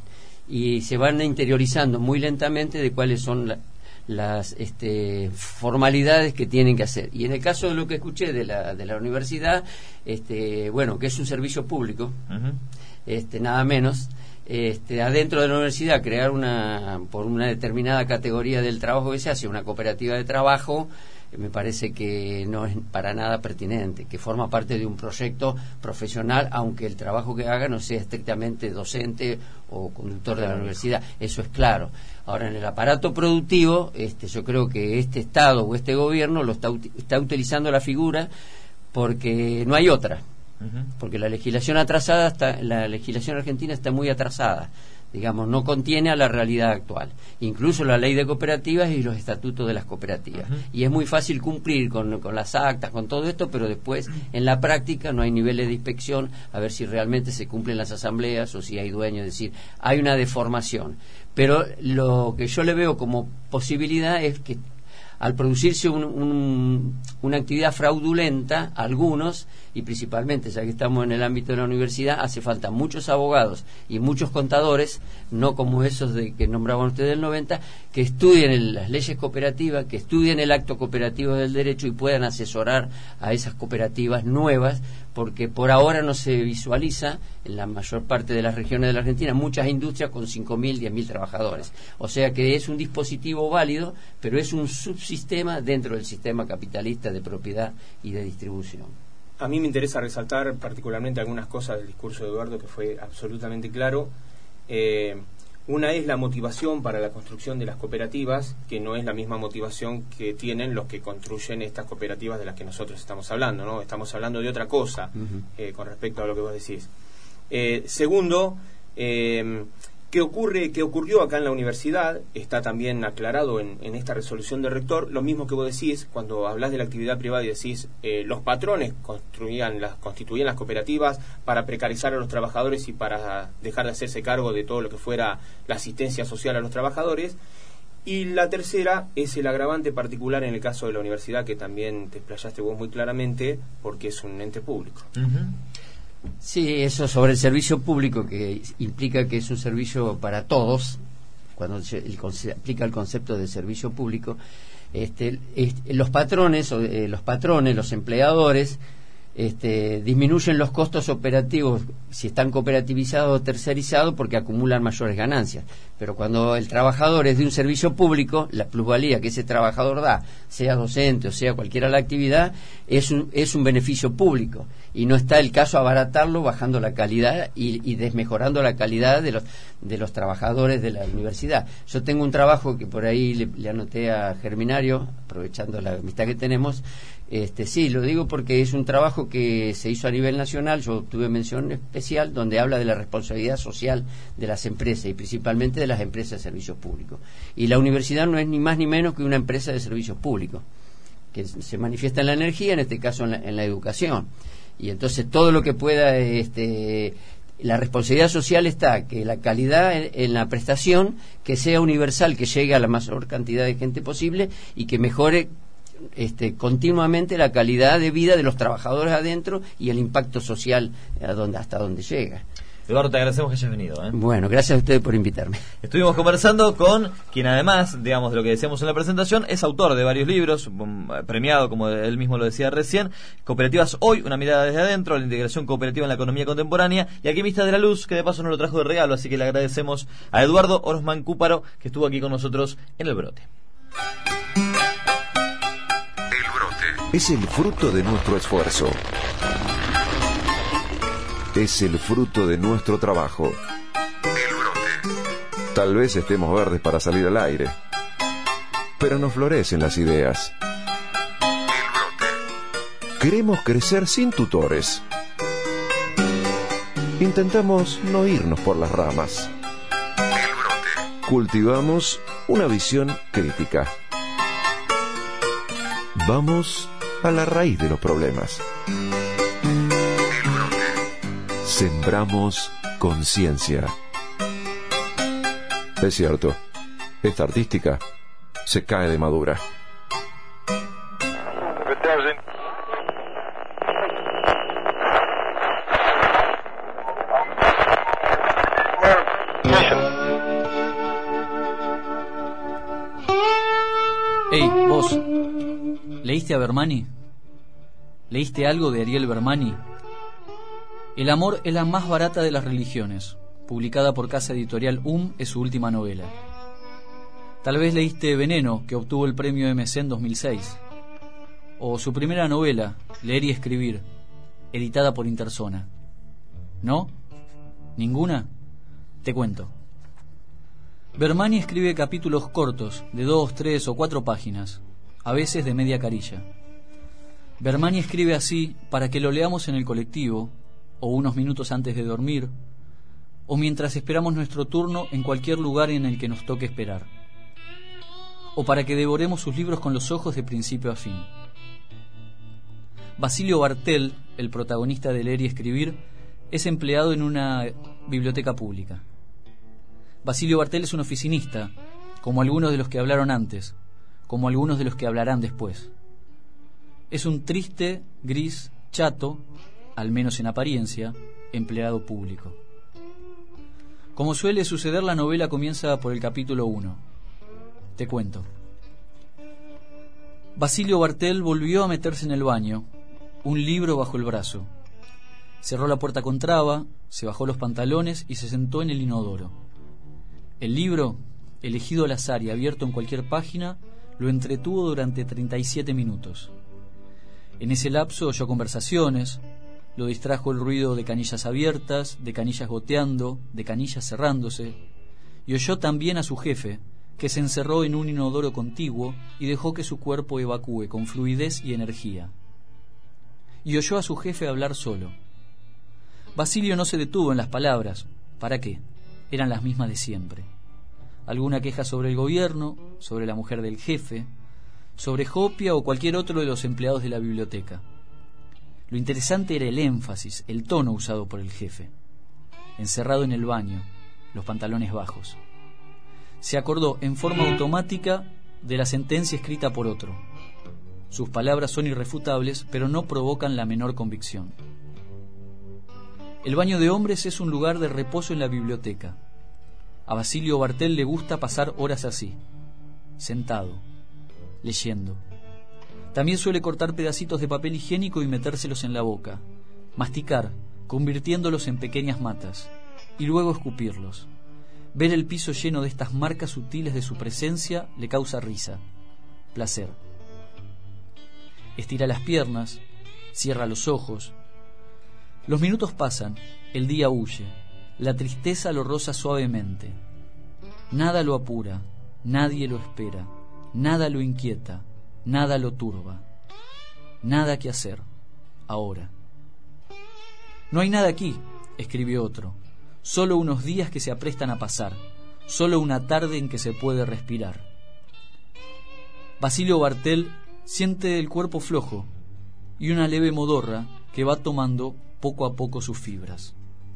y se van interiorizando muy lentamente de cuáles son la, las este, formalidades que tienen que hacer. Y en el caso de lo que escuché de la, de la universidad, este, bueno, que es un servicio público, uh-huh. este, nada menos, este, adentro de la universidad crear una, por una determinada categoría del trabajo que se hace, una cooperativa de trabajo, me parece que no es para nada pertinente, que forma parte de un proyecto profesional, aunque el trabajo que haga no sea estrictamente docente o conductor de la universidad, eso es claro. Ahora, en el aparato productivo, este, yo creo que este Estado o este gobierno lo está, está utilizando la figura porque no hay otra, uh-huh. porque la legislación atrasada está, la legislación argentina está muy atrasada, digamos, no contiene a la realidad actual, incluso la ley de cooperativas y los estatutos de las cooperativas. Uh-huh. Y es muy fácil cumplir con, con las actas, con todo esto, pero después en la práctica no hay niveles de inspección a ver si realmente se cumplen las asambleas o si hay dueños, es decir, hay una deformación. Pero lo que yo le veo como posibilidad es que al producirse un, un, una actividad fraudulenta, algunos, y principalmente ya que estamos en el ámbito de la universidad, hace falta muchos abogados y muchos contadores, no como esos de que nombraban ustedes del noventa, que estudien el, las leyes cooperativas, que estudien el acto cooperativo del derecho y puedan asesorar a esas cooperativas nuevas, porque por ahora no se visualiza en la mayor parte de las regiones de la Argentina muchas industrias con cinco mil, diez mil trabajadores. O sea que es un dispositivo válido, pero es un subsistema dentro del sistema capitalista de propiedad y de distribución. A mí me interesa resaltar particularmente algunas cosas del discurso de Eduardo que fue absolutamente claro. Eh, una es la motivación para la construcción de las cooperativas, que no es la misma motivación que tienen los que construyen estas cooperativas de las que nosotros estamos hablando, ¿no? Estamos hablando de otra cosa uh-huh. eh, con respecto a lo que vos decís. Eh, segundo, eh, ¿qué ocurre, qué ocurrió acá en la universidad? Está también aclarado en, en esta resolución del rector, lo mismo que vos decís cuando hablas de la actividad privada y decís eh, los patrones construían las, constituían las cooperativas para precarizar a los trabajadores y para dejar de hacerse cargo de todo lo que fuera la asistencia social a los trabajadores. Y la tercera es el agravante particular en el caso de la universidad, que también te explayaste vos muy claramente, porque es un ente público. Uh-huh. Sí, eso sobre el servicio público, que implica que es un servicio para todos, cuando se el, se aplica el concepto de servicio público, este, este, los patrones, eh, los patrones, los empleadores, este, disminuyen los costos operativos si están cooperativizados o tercerizados porque acumulan mayores ganancias. Pero cuando el trabajador es de un servicio público, la plusvalía que ese trabajador da, sea docente o sea cualquiera la actividad, es un, es un beneficio público. y no está el caso abaratarlo bajando la calidad y, y desmejorando la calidad de los de los trabajadores de la universidad. Yo tengo un trabajo que por ahí le, le anoté a Germinario, aprovechando la amistad que tenemos. Este, sí, lo digo porque es un trabajo que se hizo a nivel nacional. Yo tuve mención especial donde habla de la responsabilidad social de las empresas y principalmente de las empresas de servicios públicos. Y la universidad no es ni más ni menos que una empresa de servicios públicos que se manifiesta en la energía, en este caso en la, en la educación. Y entonces todo lo que pueda, este, la responsabilidad social está que la calidad en, en la prestación que sea universal, que llegue a la mayor cantidad de gente posible y que mejore Este, continuamente la calidad de vida de los trabajadores adentro y el impacto social a donde, hasta donde llega. Eduardo, te agradecemos que hayas venido, ¿eh? Bueno, gracias a ustedes por invitarme. Estuvimos conversando con quien además, digamos, de lo que decíamos en la presentación, es autor de varios libros, premiado, como él mismo lo decía recién, Cooperativas Hoy, una mirada desde adentro, la integración cooperativa en la economía contemporánea, y Alquimistas de la Luz, que de paso nos lo trajo de regalo, así que le agradecemos a Eduardo Orosman Cúparo, que estuvo aquí con nosotros en El Brote. Es el fruto de nuestro esfuerzo. Es el fruto de nuestro trabajo. El brote. Tal vez estemos verdes para salir al aire, pero nos florecen las ideas. El brote. Queremos crecer sin tutores. Intentamos no irnos por las ramas. El brote. Cultivamos una visión crítica. Vamos a la raíz de los problemas. El brote. Sembramos conciencia. Es cierto, esta artística se cae de madura. Hey, vos, ¿leíste a Bermani? ¿Leíste algo de Ariel Bermani? El amor es la más barata de las religiones, publicada por casa editorial U M, es su última novela. Tal vez leíste Veneno, que obtuvo el premio M C en dos mil seis. O su primera novela, Leer y Escribir, editada por Interzona. ¿No? ¿Ninguna? Te cuento. Bermani escribe capítulos cortos, de dos, tres o cuatro páginas, a veces de media carilla. Bermani escribe así para que lo leamos en el colectivo, o unos minutos antes de dormir, o mientras esperamos nuestro turno en cualquier lugar en el que nos toque esperar, o para que devoremos sus libros con los ojos de principio a fin. Basilio Bartel, el protagonista de Leer y Escribir, es empleado en una biblioteca pública. Basilio Bartel es un oficinista, como algunos de los que hablaron antes, como algunos de los que hablarán después. Es un triste, gris, chato, al menos en apariencia, empleado público. Como suele suceder, la novela comienza por el capítulo uno. Te cuento. Basilio Bartel volvió a meterse en el baño, un libro bajo el brazo. Cerró la puerta con traba, se bajó los pantalones y se sentó en el inodoro. El libro, elegido al azar y abierto en cualquier página, lo entretuvo durante treinta y siete minutos. En ese lapso oyó conversaciones, lo distrajo el ruido de canillas abiertas, de canillas goteando, de canillas cerrándose, y oyó también a su jefe, que se encerró en un inodoro contiguo y dejó que su cuerpo evacúe con fluidez y energía. Y oyó a su jefe hablar solo. Basilio no se detuvo en las palabras. ¿Para qué? Eran las mismas de siempre. Alguna queja sobre el gobierno, sobre la mujer del jefe, sobre Jopia o cualquier otro de los empleados de la biblioteca. Lo interesante era el énfasis, el tono usado por el jefe. Encerrado en el baño, los pantalones bajos. Se acordó en forma automática de la sentencia escrita por otro. Sus palabras son irrefutables, pero no provocan la menor convicción. El baño de hombres es un lugar de reposo en la biblioteca. A Basilio Bartel le gusta pasar horas así, sentado, leyendo. También suele cortar pedacitos de papel higiénico y metérselos en la boca, masticar, convirtiéndolos en pequeñas matas, y luego escupirlos. Ver el piso lleno de estas marcas sutiles de su presencia le causa risa, placer. Estira las piernas, cierra los ojos, Los minutos pasan, el día huye, la tristeza lo roza suavemente. Nada lo apura, nadie lo espera, nada lo inquieta, nada lo turba. Nada que hacer, ahora. No hay nada aquí, escribió otro, solo unos días que se aprestan a pasar, solo una tarde en que se puede respirar. Basilio Bartel siente el cuerpo flojo y una leve modorra que va tomando poco a poco sus fibras.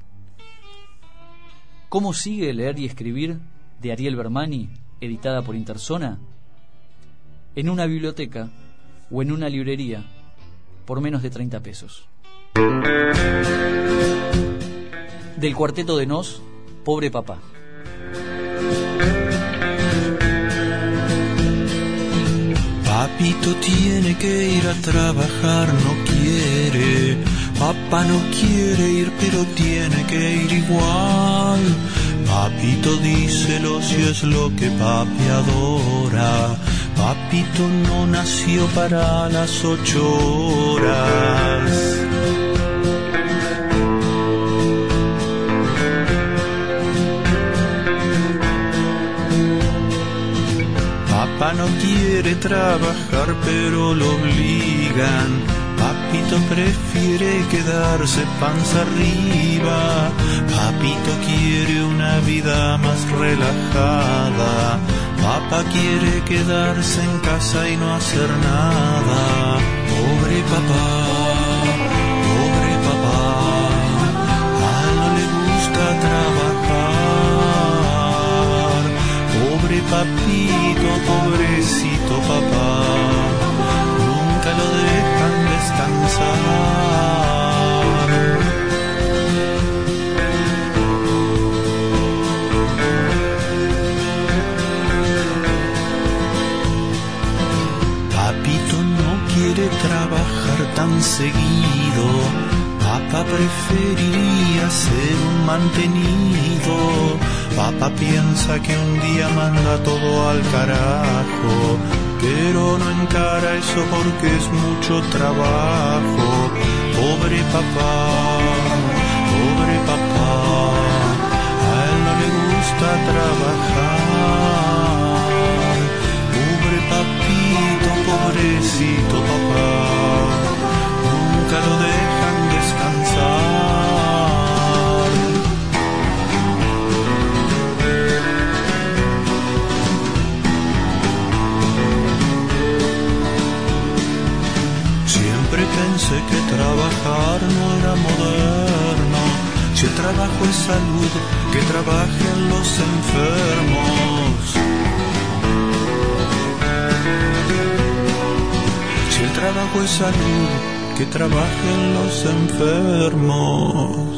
¿Cómo sigue leer y escribir? De Ariel Bermani, editada por Interzona. En una biblioteca o en una librería por menos de treinta pesos. Del cuarteto de Nos, Pobre Papá. Papito tiene que ir a trabajar, no quiere. Papá no quiere ir, pero tiene que ir igual. Papito, díselo si es lo que papi adora. Papito no nació para las ocho horas. Papá no quiere trabajar, pero lo obligan. Papito prefiere quedarse panza arriba. Papito quiere una vida más relajada. Papá quiere quedarse en casa y no hacer nada. Pobre papá, pobre papá, a él no le gusta trabajar. Pobre papito, pobrecito papá, nunca lo dejan descansar. Papito no quiere trabajar tan seguido. Papá preferiría ser un mantenido. Papá piensa que un día manda todo al carajo, pero no encara eso porque es mucho trabajo. Pobre papá, pobre papá, a él no le gusta trabajar. Pobre papito, pobrecito papá, nunca lo dejan descansar. Pensé que trabajar no era moderno. Si el trabajo es salud, que trabajen los enfermos. Si el trabajo es salud, que trabajen los enfermos.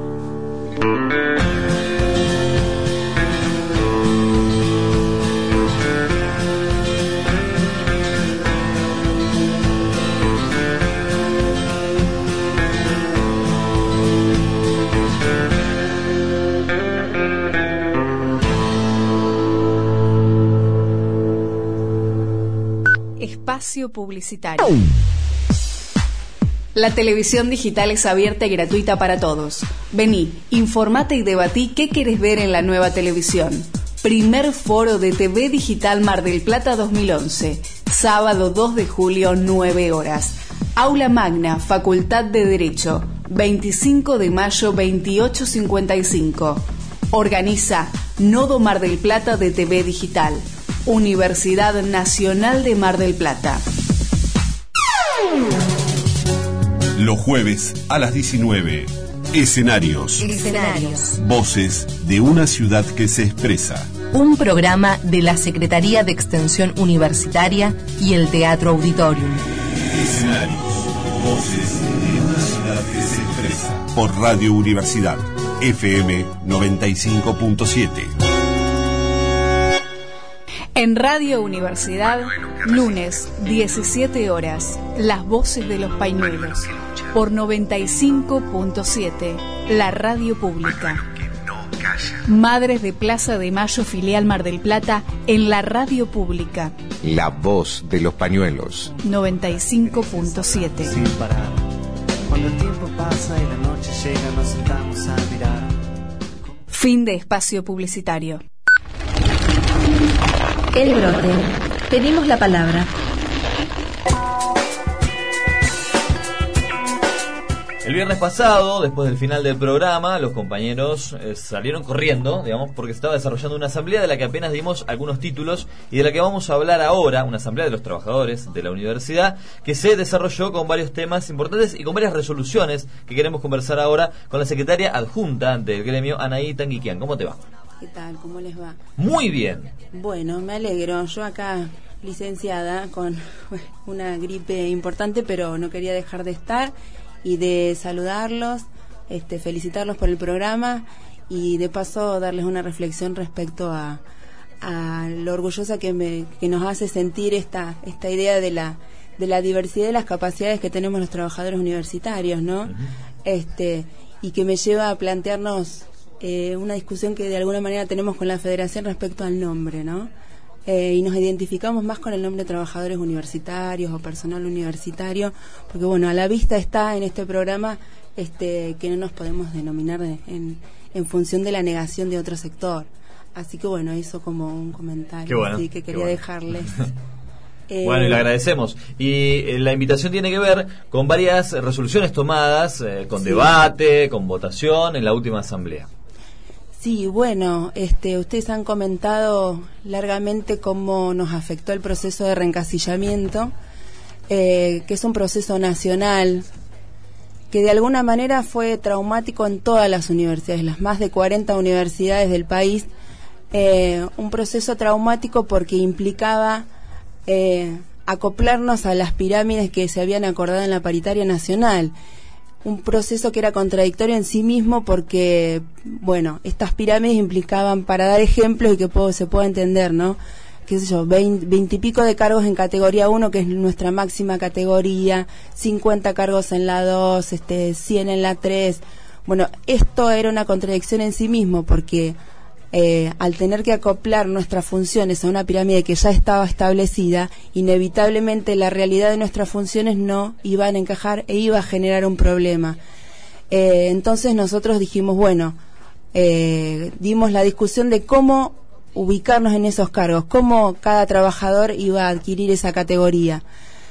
Espacio publicitario. La televisión digital es abierta y gratuita para todos. Vení, informate y debatí qué querés ver en la nueva televisión. Primer foro de T V Digital Mar del Plata dos mil once. Sábado dos de julio, nueve horas. Aula Magna, Facultad de Derecho. veinticinco de mayo, veintiocho cincuenta y cinco. Organiza Nodo Mar del Plata de T V Digital. Universidad Nacional de Mar del Plata. Los jueves a las diecinueve. Escenarios. Escenarios. Voces de una ciudad que se expresa. Un programa de la Secretaría de Extensión Universitaria y el Teatro Auditorium. Escenarios. Voces de una ciudad que se expresa. Por Radio Universidad. F M noventa y cinco punto siete. En Radio Universidad, lunes, diecisiete horas, Las Voces de los Pañuelos, por noventa y cinco punto siete, la radio pública. Madres de Plaza de Mayo, filial Mar del Plata, en la radio pública. La Voz de los Pañuelos. noventa y cinco punto siete. Sin parar. Cuando el tiempo pasa y la noche llega, nos sentamos a mirar. Fin de espacio publicitario. El Brote. Pedimos la palabra. El viernes pasado, después del final del programa, los compañeros eh, salieron corriendo, digamos, porque se estaba desarrollando una asamblea de la que apenas dimos algunos títulos y de la que vamos a hablar ahora, una asamblea de los trabajadores de la universidad, que se desarrolló con varios temas importantes y con varias resoluciones que queremos conversar ahora con la secretaria adjunta del gremio, Anaí Tanguiquian. ¿Cómo te va? ¿Qué tal? ¿Cómo les va? Muy bien. Bueno, me alegro. Yo acá, licenciada, con una gripe importante, pero no quería dejar de estar y de saludarlos, este, felicitarlos por el programa y de paso darles una reflexión respecto a, a lo orgullosa que me que nos hace sentir esta esta idea de la de la diversidad de las capacidades que tenemos los trabajadores universitarios, ¿no? Uh-huh. Este y que me lleva a plantearnos eh, una discusión que de alguna manera tenemos con la Federación respecto al nombre, ¿no? Eh, y nos identificamos más con el nombre de trabajadores universitarios o personal universitario, porque bueno, a la vista está en este programa este que no nos podemos denominar de, en, en función de la negación de otro sector. Así que bueno, eso como un comentario. Qué bueno, así que quería bueno. dejarles. eh, bueno, y le agradecemos. Y eh, la invitación tiene que ver con varias resoluciones tomadas, eh, con sí. debate, con votación en la última asamblea. Sí, bueno, este, ustedes han comentado largamente cómo nos afectó el proceso de reencasillamiento, eh, que es un proceso nacional, que de alguna manera fue traumático en todas las universidades, las más de cuarenta universidades del país, eh, un proceso traumático porque implicaba eh, acoplarnos a las pirámides que se habían acordado en la paritaria nacional. Un proceso que era contradictorio en sí mismo porque, bueno, estas pirámides implicaban, para dar ejemplos y que puedo, se pueda entender, ¿no? Qué sé yo, veinte y pico de cargos en categoría uno, que es nuestra máxima categoría, cincuenta cargos en la dos, este, cien en la tres. Bueno, esto era una contradicción en sí mismo porque eh, al tener que acoplar nuestras funciones a una pirámide que ya estaba establecida, inevitablemente la realidad de nuestras funciones no iban a encajar e iba a generar un problema. Eh, entonces nosotros dijimos, bueno, eh, dimos la discusión de cómo ubicarnos en esos cargos, cómo cada trabajador iba a adquirir esa categoría.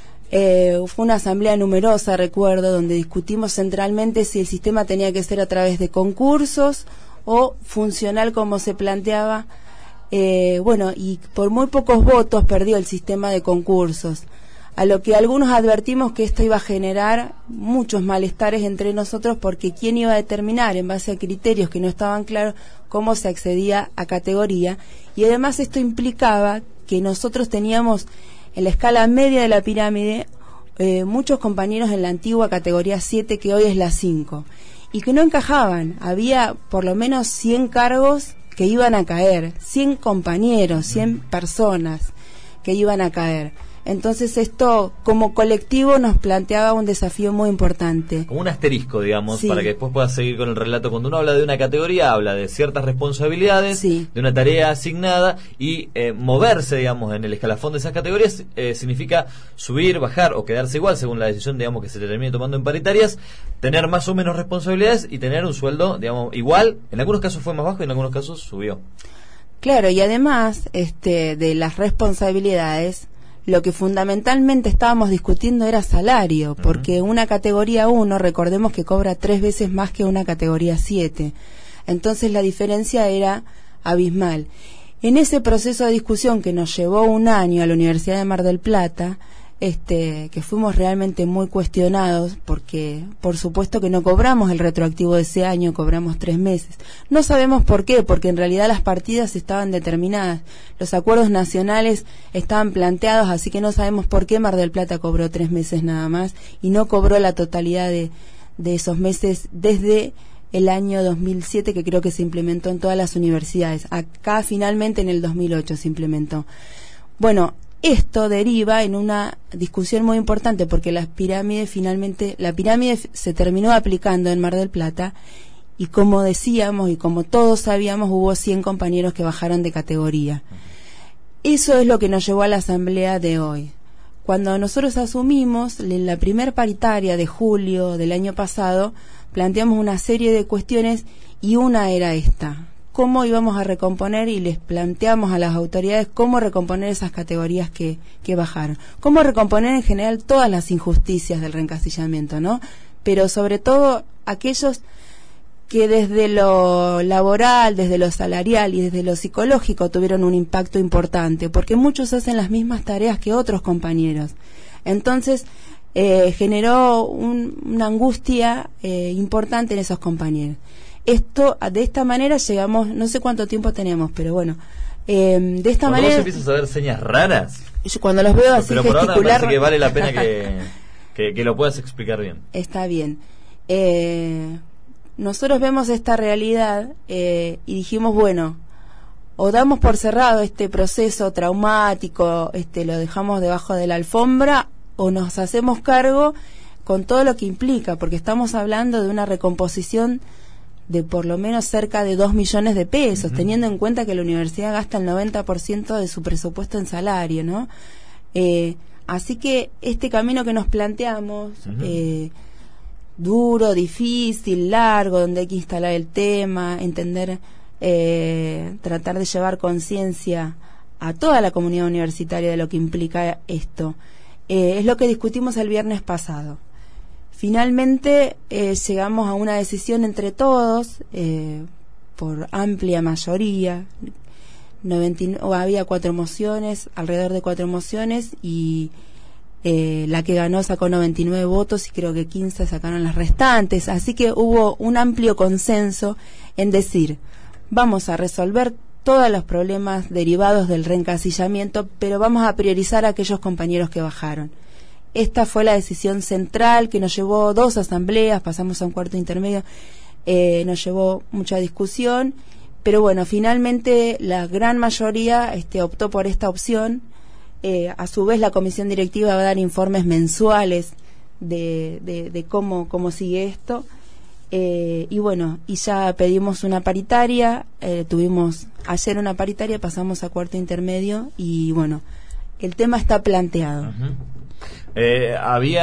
Eh, fue una asamblea numerosa, recuerdo, donde discutimos centralmente si el sistema tenía que ser a través de concursos o funcional como se planteaba. Eh, bueno, y por muy pocos votos perdió el sistema de concursos, a lo que algunos advertimos que esto iba a generar muchos malestares entre nosotros, porque quién iba a determinar en base a criterios que no estaban claros cómo se accedía a categoría, y además esto implicaba que nosotros teníamos en la escala media de la pirámide eh, muchos compañeros en la antigua categoría siete, que hoy es la cinco, y que no encajaban. Había por lo menos cien cargos que iban a caer, cien compañeros, cien personas que iban a caer. Entonces esto como colectivo nos planteaba un desafío muy importante. Como un asterisco, digamos, sí, para que después puedas seguir con el relato. Cuando uno habla de una categoría, habla de ciertas responsabilidades, sí, de una tarea asignada, y eh, moverse, digamos, en el escalafón de esas categorías eh, significa subir, bajar o quedarse igual, según la decisión, digamos, que se termine tomando en paritarias, tener más o menos responsabilidades y tener un sueldo, digamos, igual. En algunos casos fue más bajo y en algunos casos subió. Claro, y además este, de las responsabilidades, lo que fundamentalmente estábamos discutiendo era salario, porque una categoría uno, recordemos que cobra tres veces más que una categoría siete. Entonces la diferencia era abismal. En ese proceso de discusión que nos llevó un año a la Universidad de Mar del Plata, este, que fuimos realmente muy cuestionados, porque por supuesto que no cobramos el retroactivo de ese año, cobramos tres meses. No sabemos por qué, porque en realidad las partidas estaban determinadas, los acuerdos nacionales estaban planteados, así que no sabemos por qué Mar del Plata cobró tres meses nada más y no cobró la totalidad de, de esos meses desde el año dos mil siete, que creo que se implementó en todas las universidades. Acá finalmente en el dos mil ocho se implementó. Bueno, esto deriva en una discusión muy importante, porque las pirámides finalmente, la pirámide se terminó aplicando en Mar del Plata, y como decíamos y como todos sabíamos, hubo cien compañeros que bajaron de categoría. Eso es lo que nos llevó a la asamblea de hoy. cuando nosotros asumimos, en la primer paritaria de julio del año pasado, planteamos una serie de cuestiones y una era esta: cómo íbamos a recomponer, y les planteamos a las autoridades cómo recomponer esas categorías que, que bajaron, cómo recomponer en general todas las injusticias del reencasillamiento, ¿no? Pero sobre todo aquellos que desde lo laboral, desde lo salarial y desde lo psicológico tuvieron un impacto importante, porque muchos hacen las mismas tareas que otros compañeros. Entonces, eh, generó un, una angustia eh, importante en esos compañeros. Esto, de esta manera llegamos, no sé cuánto tiempo tenemos, pero bueno, eh, de esta cuando manera... Vos empiezas a ver señas raras, yo cuando los veo así pero por ahora me gesticular... parece que vale la pena que, que, que lo puedas explicar bien. Está bien. Eh... Nosotros vemos esta realidad eh, y dijimos, bueno, o damos por cerrado este proceso traumático, este, lo dejamos debajo de la alfombra, o nos hacemos cargo con todo lo que implica, porque estamos hablando de una recomposición de por lo menos cerca de dos millones de pesos, uh-huh. teniendo en cuenta que la universidad gasta el noventa por ciento de su presupuesto en salario, ¿no? Eh, así que este camino que nos planteamos... Uh-huh. eh, duro, difícil, largo, donde hay que instalar el tema, entender, eh, tratar de llevar conciencia a toda la comunidad universitaria de lo que implica esto. Eh, es lo que discutimos el viernes pasado. Finalmente eh, llegamos a una decisión entre todos, eh, por amplia mayoría. noventa y nueve, o había cuatro mociones, alrededor de cuatro mociones, y Eh, la que ganó sacó noventa y nueve votos y creo que quince sacaron las restantes, así que hubo un amplio consenso en decir, vamos a resolver todos los problemas derivados del reencasillamiento, pero vamos a priorizar a aquellos compañeros que bajaron. Esta fue la decisión central que nos llevó dos asambleas, pasamos a un cuarto intermedio, eh, nos llevó mucha discusión, pero bueno, finalmente la gran mayoría este, optó por esta opción. Eh, a su vez la comisión directiva va a dar informes mensuales de, de, de cómo, cómo sigue esto, eh, y bueno, y ya pedimos una paritaria, eh, tuvimos ayer una paritaria, pasamos a cuarto intermedio y bueno, el tema está planteado. Uh-huh. eh,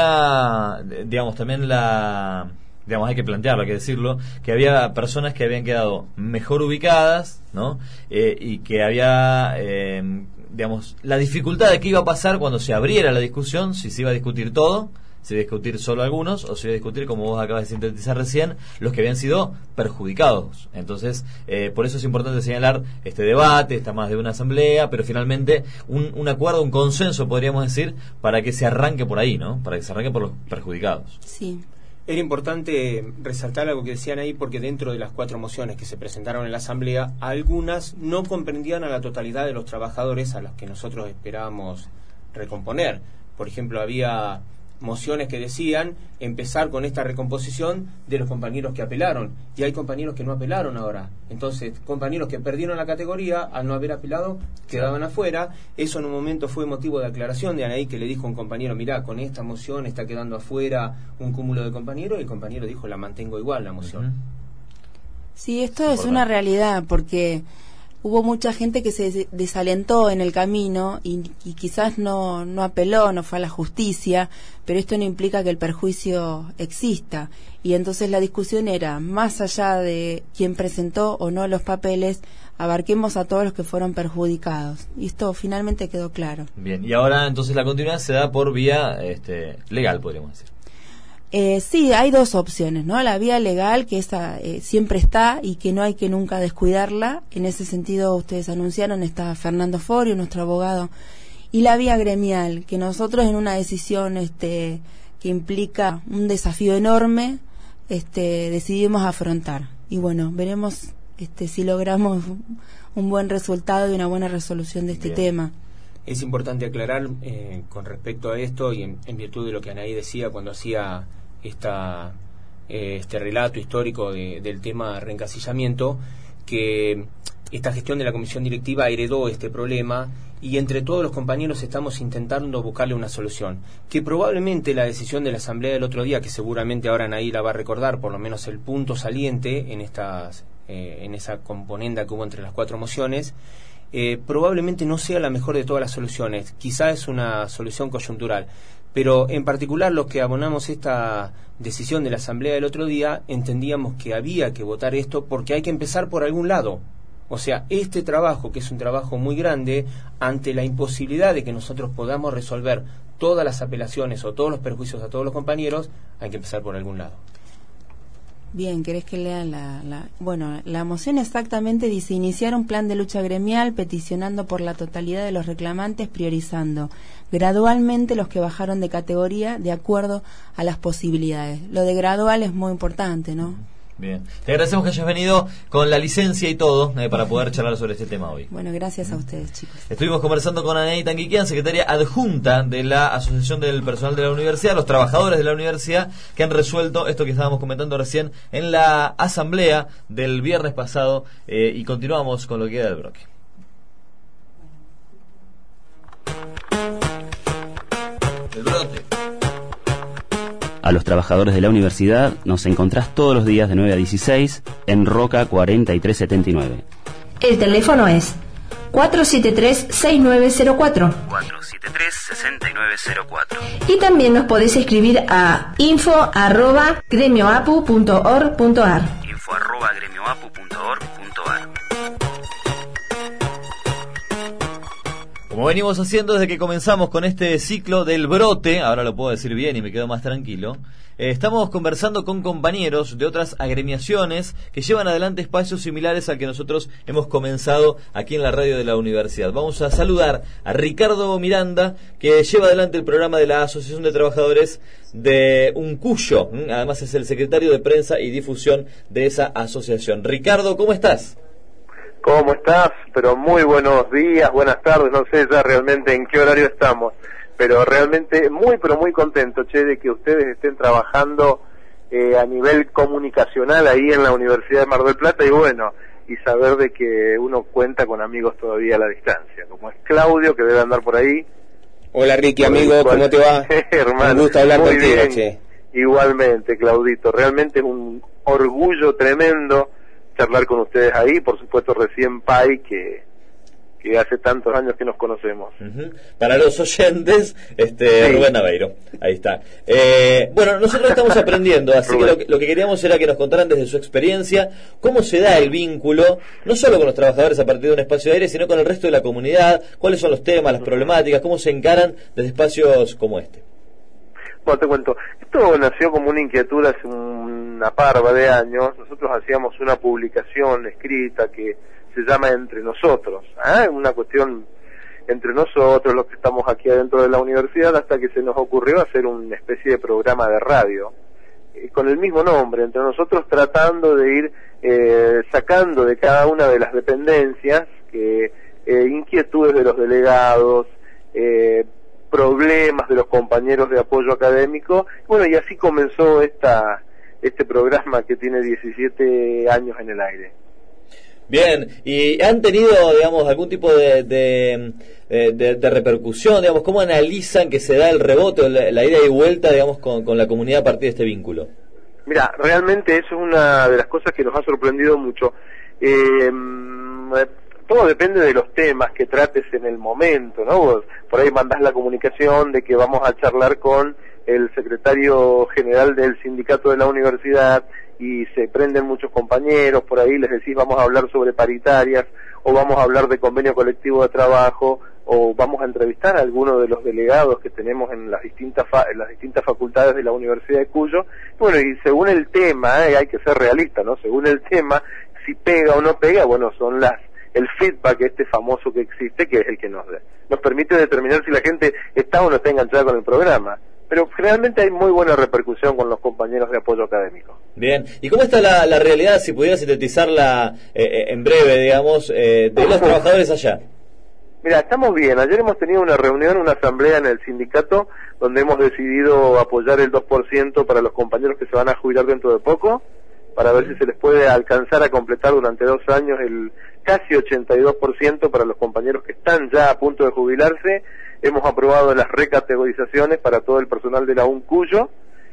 había, digamos, también la... digamos, hay que plantearlo, hay que decirlo, que había personas que habían quedado mejor ubicadas, ¿no? Eh, y que había... Eh, digamos, la dificultad de qué iba a pasar cuando se abriera la discusión, si se iba a discutir todo, si iba a discutir solo algunos, o si iba a discutir, como vos acabas de sintetizar recién, los que habían sido perjudicados. Entonces, eh, por eso es importante señalar este debate, está más de una asamblea, pero finalmente un, un acuerdo, un consenso, podríamos decir, para que se arranque por ahí, ¿no? Para que se arranque por los perjudicados. Sí. Era importante resaltar algo que decían ahí, porque dentro de las cuatro mociones que se presentaron en la Asamblea, algunas no comprendían a la totalidad de los trabajadores a los que nosotros esperábamos recomponer. Por ejemplo, había mociones que decían empezar con esta recomposición de los compañeros que apelaron, y hay compañeros que no apelaron ahora. Entonces, compañeros que perdieron la categoría al no haber apelado quedaban afuera. Eso en un momento fue motivo de aclaración de Anaí, que le dijo a un compañero, mirá, con esta moción está quedando afuera un cúmulo de compañeros, y el compañero dijo, la mantengo igual la moción. Sí, esto es una realidad, porque hubo mucha gente que se desalentó en el camino y, y quizás no, no apeló, no fue a la justicia, pero esto no implica que el perjuicio exista. Y entonces la discusión era, más allá de quién presentó o no los papeles, abarquemos a todos los que fueron perjudicados. Y esto finalmente quedó claro. Bien, y ahora entonces la continuidad se da por vía este, legal, podríamos decir. Eh, sí, hay dos opciones, ¿no? La vía legal, que esa eh, siempre está y que no hay que nunca descuidarla. En ese sentido, ustedes anunciaron, está Fernando Forio, nuestro abogado, y la vía gremial, que nosotros en una decisión este, que implica un desafío enorme, este, decidimos afrontar. Y bueno, veremos este, si logramos un buen resultado y una buena resolución de este Bien. tema. Es importante aclarar eh, con respecto a esto, y en, en virtud de lo que Anaí decía cuando hacía esta, eh, este relato histórico de, del tema reencasillamiento, que esta gestión de la comisión directiva heredó este problema, y entre todos los compañeros estamos intentando buscarle una solución, que probablemente la decisión de la asamblea del otro día, que seguramente ahora Anaí la va a recordar, por lo menos el punto saliente en estas eh, en esa componenda que hubo entre las cuatro mociones, eh, probablemente no sea la mejor de todas las soluciones, quizá es una solución coyuntural, pero en particular los que abonamos esta decisión de la Asamblea del otro día, entendíamos que había que votar esto porque hay que empezar por algún lado. O sea, este trabajo, que es un trabajo muy grande, ante la imposibilidad de que nosotros podamos resolver todas las apelaciones o todos los perjuicios a todos los compañeros, hay que empezar por algún lado. Bien, ¿querés que lea la, la...? Bueno, la moción exactamente dice: iniciar un plan de lucha gremial peticionando por la totalidad de los reclamantes, priorizando gradualmente los que bajaron de categoría de acuerdo a las posibilidades. Lo de gradual es muy importante, ¿no? Bien, te agradecemos que hayas venido con la licencia y todo eh, para poder charlar sobre este tema hoy. Bueno, gracias a ustedes, chicos. Estuvimos conversando con Anaí Tanquiquian, secretaria adjunta de la Asociación del Personal de la Universidad, los trabajadores de la universidad, que han resuelto esto que estábamos comentando recién en la asamblea del viernes pasado, eh, y continuamos con lo que queda del bloque. El brote. A los trabajadores de la universidad nos encontrás todos los días de nueve a dieciséis en Roca cuarenta y tres setenta y nueve. El teléfono es cuatro siete tres, seis nueve cero cuatro. cuatro siete tres, seis nueve cero cuatro. Y también nos podés escribir a info arroba gremioapu punto org punto ar. info arroba gremioapu punto org punto ar. Como venimos haciendo desde que comenzamos con este ciclo del brote, ahora lo puedo decir bien y me quedo más tranquilo, eh, estamos conversando con compañeros de otras agremiaciones que llevan adelante espacios similares al que nosotros hemos comenzado aquí en la radio de la universidad. Vamos a saludar a Ricardo Miranda, que lleva adelante el programa de la Asociación de Trabajadores de Uncuyo, además es el secretario de prensa y difusión de esa asociación. Ricardo, ¿cómo estás? ¿Cómo estás? Pero muy buenos días, buenas tardes, no sé ya realmente en qué horario estamos, pero realmente muy, pero muy contento, che, de que ustedes estén trabajando eh, a nivel comunicacional ahí en la Universidad de Mar del Plata, y bueno, y saber de que uno cuenta con amigos todavía a la distancia, como es Claudio, que debe andar por ahí. Hola Ricky, amigo, ¿cómo te va? Hermano, un gusto hablar muy contigo, bien. che. Igualmente, Claudito, realmente es un orgullo tremendo charlar con ustedes ahí, por supuesto recién Pai, que que hace tantos años que nos conocemos. Uh-huh. Para los oyentes, este sí. Rubén Naveiro, ahí está. Eh, bueno, nosotros estamos aprendiendo, así que lo, que lo que queríamos era que nos contaran desde su experiencia cómo se da el vínculo, no solo con los trabajadores a partir de un espacio de aire, sino con el resto de la comunidad, cuáles son los temas, las problemáticas, cómo se encaran desde espacios como este. Bueno, te cuento, esto nació como una inquietud hace una parva de años. Nosotros hacíamos una publicación escrita que se llama Entre Nosotros, ¿eh? Una cuestión entre nosotros, los que estamos aquí adentro de la universidad, hasta que se nos ocurrió hacer una especie de programa de radio, eh, con el mismo nombre, Entre Nosotros, tratando de ir eh, sacando de cada una de las dependencias que, eh, inquietudes de los delegados, eh, problemas de los compañeros de apoyo académico, bueno, y así comenzó esta este programa que tiene diecisiete años en el aire. Bien, ¿y han tenido, digamos, algún tipo de, de, de, de repercusión, digamos, cómo analizan que se da el rebote, la, la ida y vuelta, digamos, con, con la comunidad a partir de este vínculo? Mira, realmente eso es una de las cosas que nos ha sorprendido mucho. Eh, todo depende de los temas que trates en el momento, ¿no? Vos por ahí mandás la comunicación de que vamos a charlar con el secretario general del sindicato de la universidad y se prenden muchos compañeros, por ahí les decís vamos a hablar sobre paritarias o vamos a hablar de convenio colectivo de trabajo o vamos a entrevistar a alguno de los delegados que tenemos en las distintas fa en las distintas facultades de la Universidad de Cuyo. Bueno, y según el tema, eh, hay que ser realista, ¿no? Según el tema, si pega o no pega, bueno, son las el feedback este famoso que existe, que es el que nos nos permite determinar si la gente está o no está enganchada con el programa. Pero generalmente hay muy buena repercusión con los compañeros de apoyo académico. Bien, ¿y cómo está la, la realidad, si pudiera sintetizarla eh, en breve, digamos, eh, de los trabajadores allá? Mira, estamos bien. Ayer hemos tenido una reunión, una asamblea en el sindicato, donde hemos decidido apoyar el dos por ciento para los compañeros que se van a jubilar dentro de poco, para ver si se les puede alcanzar a completar durante dos años el casi ochenta y dos por ciento para los compañeros que están ya a punto de jubilarse. Hemos aprobado las recategorizaciones para todo el personal de la Uncuyo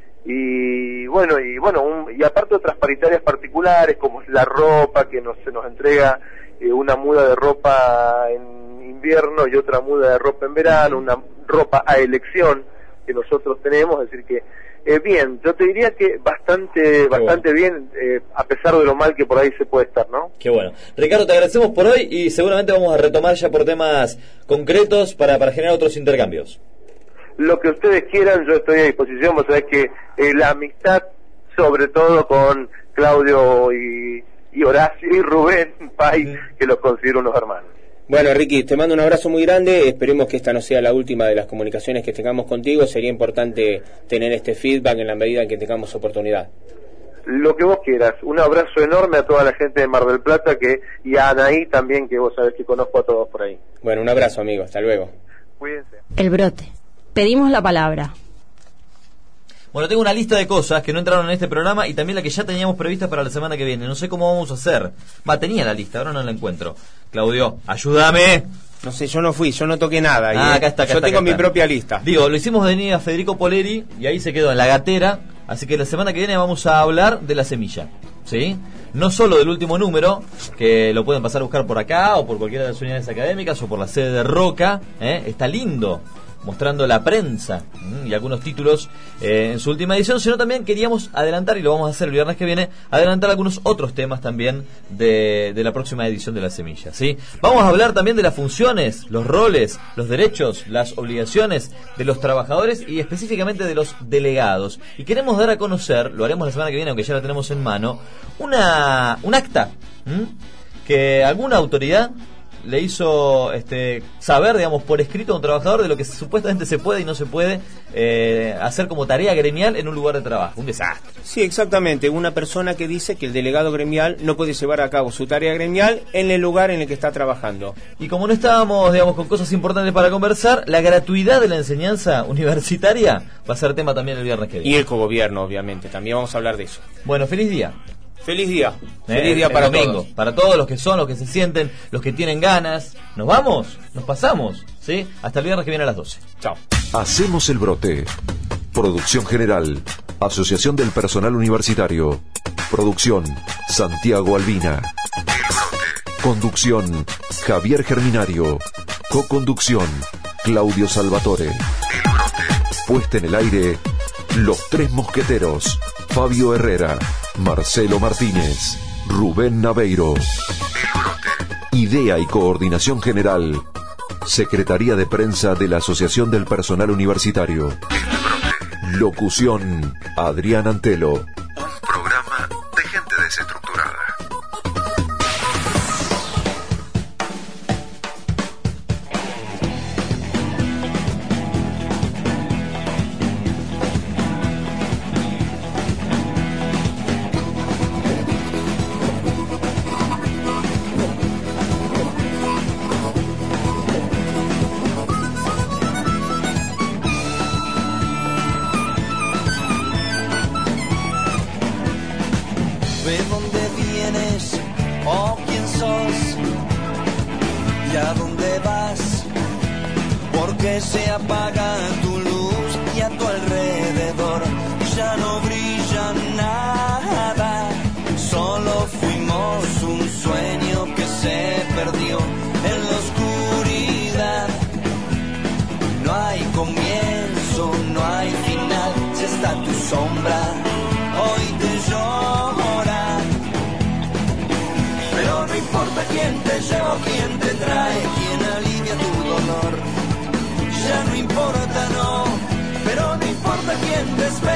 y bueno, y bueno, un, y aparte otras paritarias particulares como es la ropa que nos, se nos entrega eh, una muda de ropa en invierno y otra muda de ropa en verano, una ropa a elección que nosotros tenemos, es decir que eh, bien, yo te diría que bastante bastante bien, eh, a pesar de lo mal que por ahí se puede estar, ¿no? Qué bueno. Ricardo, te agradecemos por hoy y seguramente vamos a retomar ya por temas concretos para, para generar otros intercambios. Lo que ustedes quieran, yo estoy a disposición. Vos sabés que eh, la amistad, sobre todo con Claudio y, y Horacio y Rubén Pay, mm. que los considero unos hermanos. Bueno, Ricky, te mando un abrazo muy grande. Esperemos que esta no sea la última de las comunicaciones que tengamos contigo. Sería importante tener este feedback en la medida en que tengamos oportunidad. Lo que vos quieras. Un abrazo enorme a toda la gente de Mar del Plata que y a Anaí también, que vos sabés que conozco a todos por ahí. Bueno, un abrazo, amigo. Hasta luego. Cuídense. El brote. Pedimos la palabra. Bueno, tengo una lista de cosas que no entraron en este programa y también la que ya teníamos prevista para la semana que viene. No sé cómo vamos a hacer. Va, tenía la lista, ahora no la encuentro. Claudio, ayúdame. No sé, yo no fui, yo no toqué nada. Ah, y, acá está, acá yo está, tengo acá mi está. propia lista. Digo, lo hicimos venir a Federico Poleri y ahí se quedó en la gatera. Así que la semana que viene vamos a hablar de la semilla, ¿sí? No solo del último número, que lo pueden pasar a buscar por acá o por cualquiera de las unidades académicas o por la sede de Roca, ¿eh? Está lindo, mostrando la prensa ¿m? y algunos títulos eh, en su última edición, sino también queríamos adelantar, y lo vamos a hacer el viernes que viene, adelantar algunos otros temas también de, de la próxima edición de La Semilla, ¿sí? Vamos a hablar también de las funciones, los roles, los derechos, las obligaciones de los trabajadores y específicamente de los delegados. Y queremos dar a conocer, lo haremos la semana que viene, aunque ya la tenemos en mano, una un acta ¿m? que alguna autoridad le hizo este, saber, digamos, por escrito a un trabajador de lo que supuestamente se puede y no se puede eh, hacer como tarea gremial en un lugar de trabajo. Un desastre. Sí, exactamente. Una persona que dice que el delegado gremial no puede llevar a cabo su tarea gremial en el lugar en el que está trabajando. Y como no estábamos, digamos, con cosas importantes para conversar, la gratuidad de la enseñanza universitaria va a ser tema también el viernes que viene. Y el cogobierno, obviamente. También vamos a hablar de eso. Bueno, feliz día. Feliz día. Eh, Feliz día el para domingo. todos. Para todos los que son, los que se sienten, los que tienen ganas. ¿Nos vamos? ¿Nos pasamos? ¿Sí? Hasta el viernes que viene a las doce. Chao. Hacemos el brote. Producción general. Asociación del Personal Universitario. Producción. Santiago Albina. Conducción. Javier Germinario. Co-conducción. Claudio Salvatore. Puesta en el aire. Los Tres Mosqueteros. Fabio Herrera. Marcelo Martínez, Rubén Naveiro. Idea y coordinación general, Secretaría de Prensa de la Asociación del Personal Universitario. Locución, Adrián Antelo. Un programa de gente desestructurada. Se apaga tu luz y a tu alrededor ya no brilla nada. Solo fuimos un sueño que se perdió en la oscuridad. No hay comienzo, no hay final. Si está tu sombra, hoy te llora. Pero no importa quién te lleva o quién te trae, quién alivia tu dolor. Ya no importa, no, pero no importa quién te espera.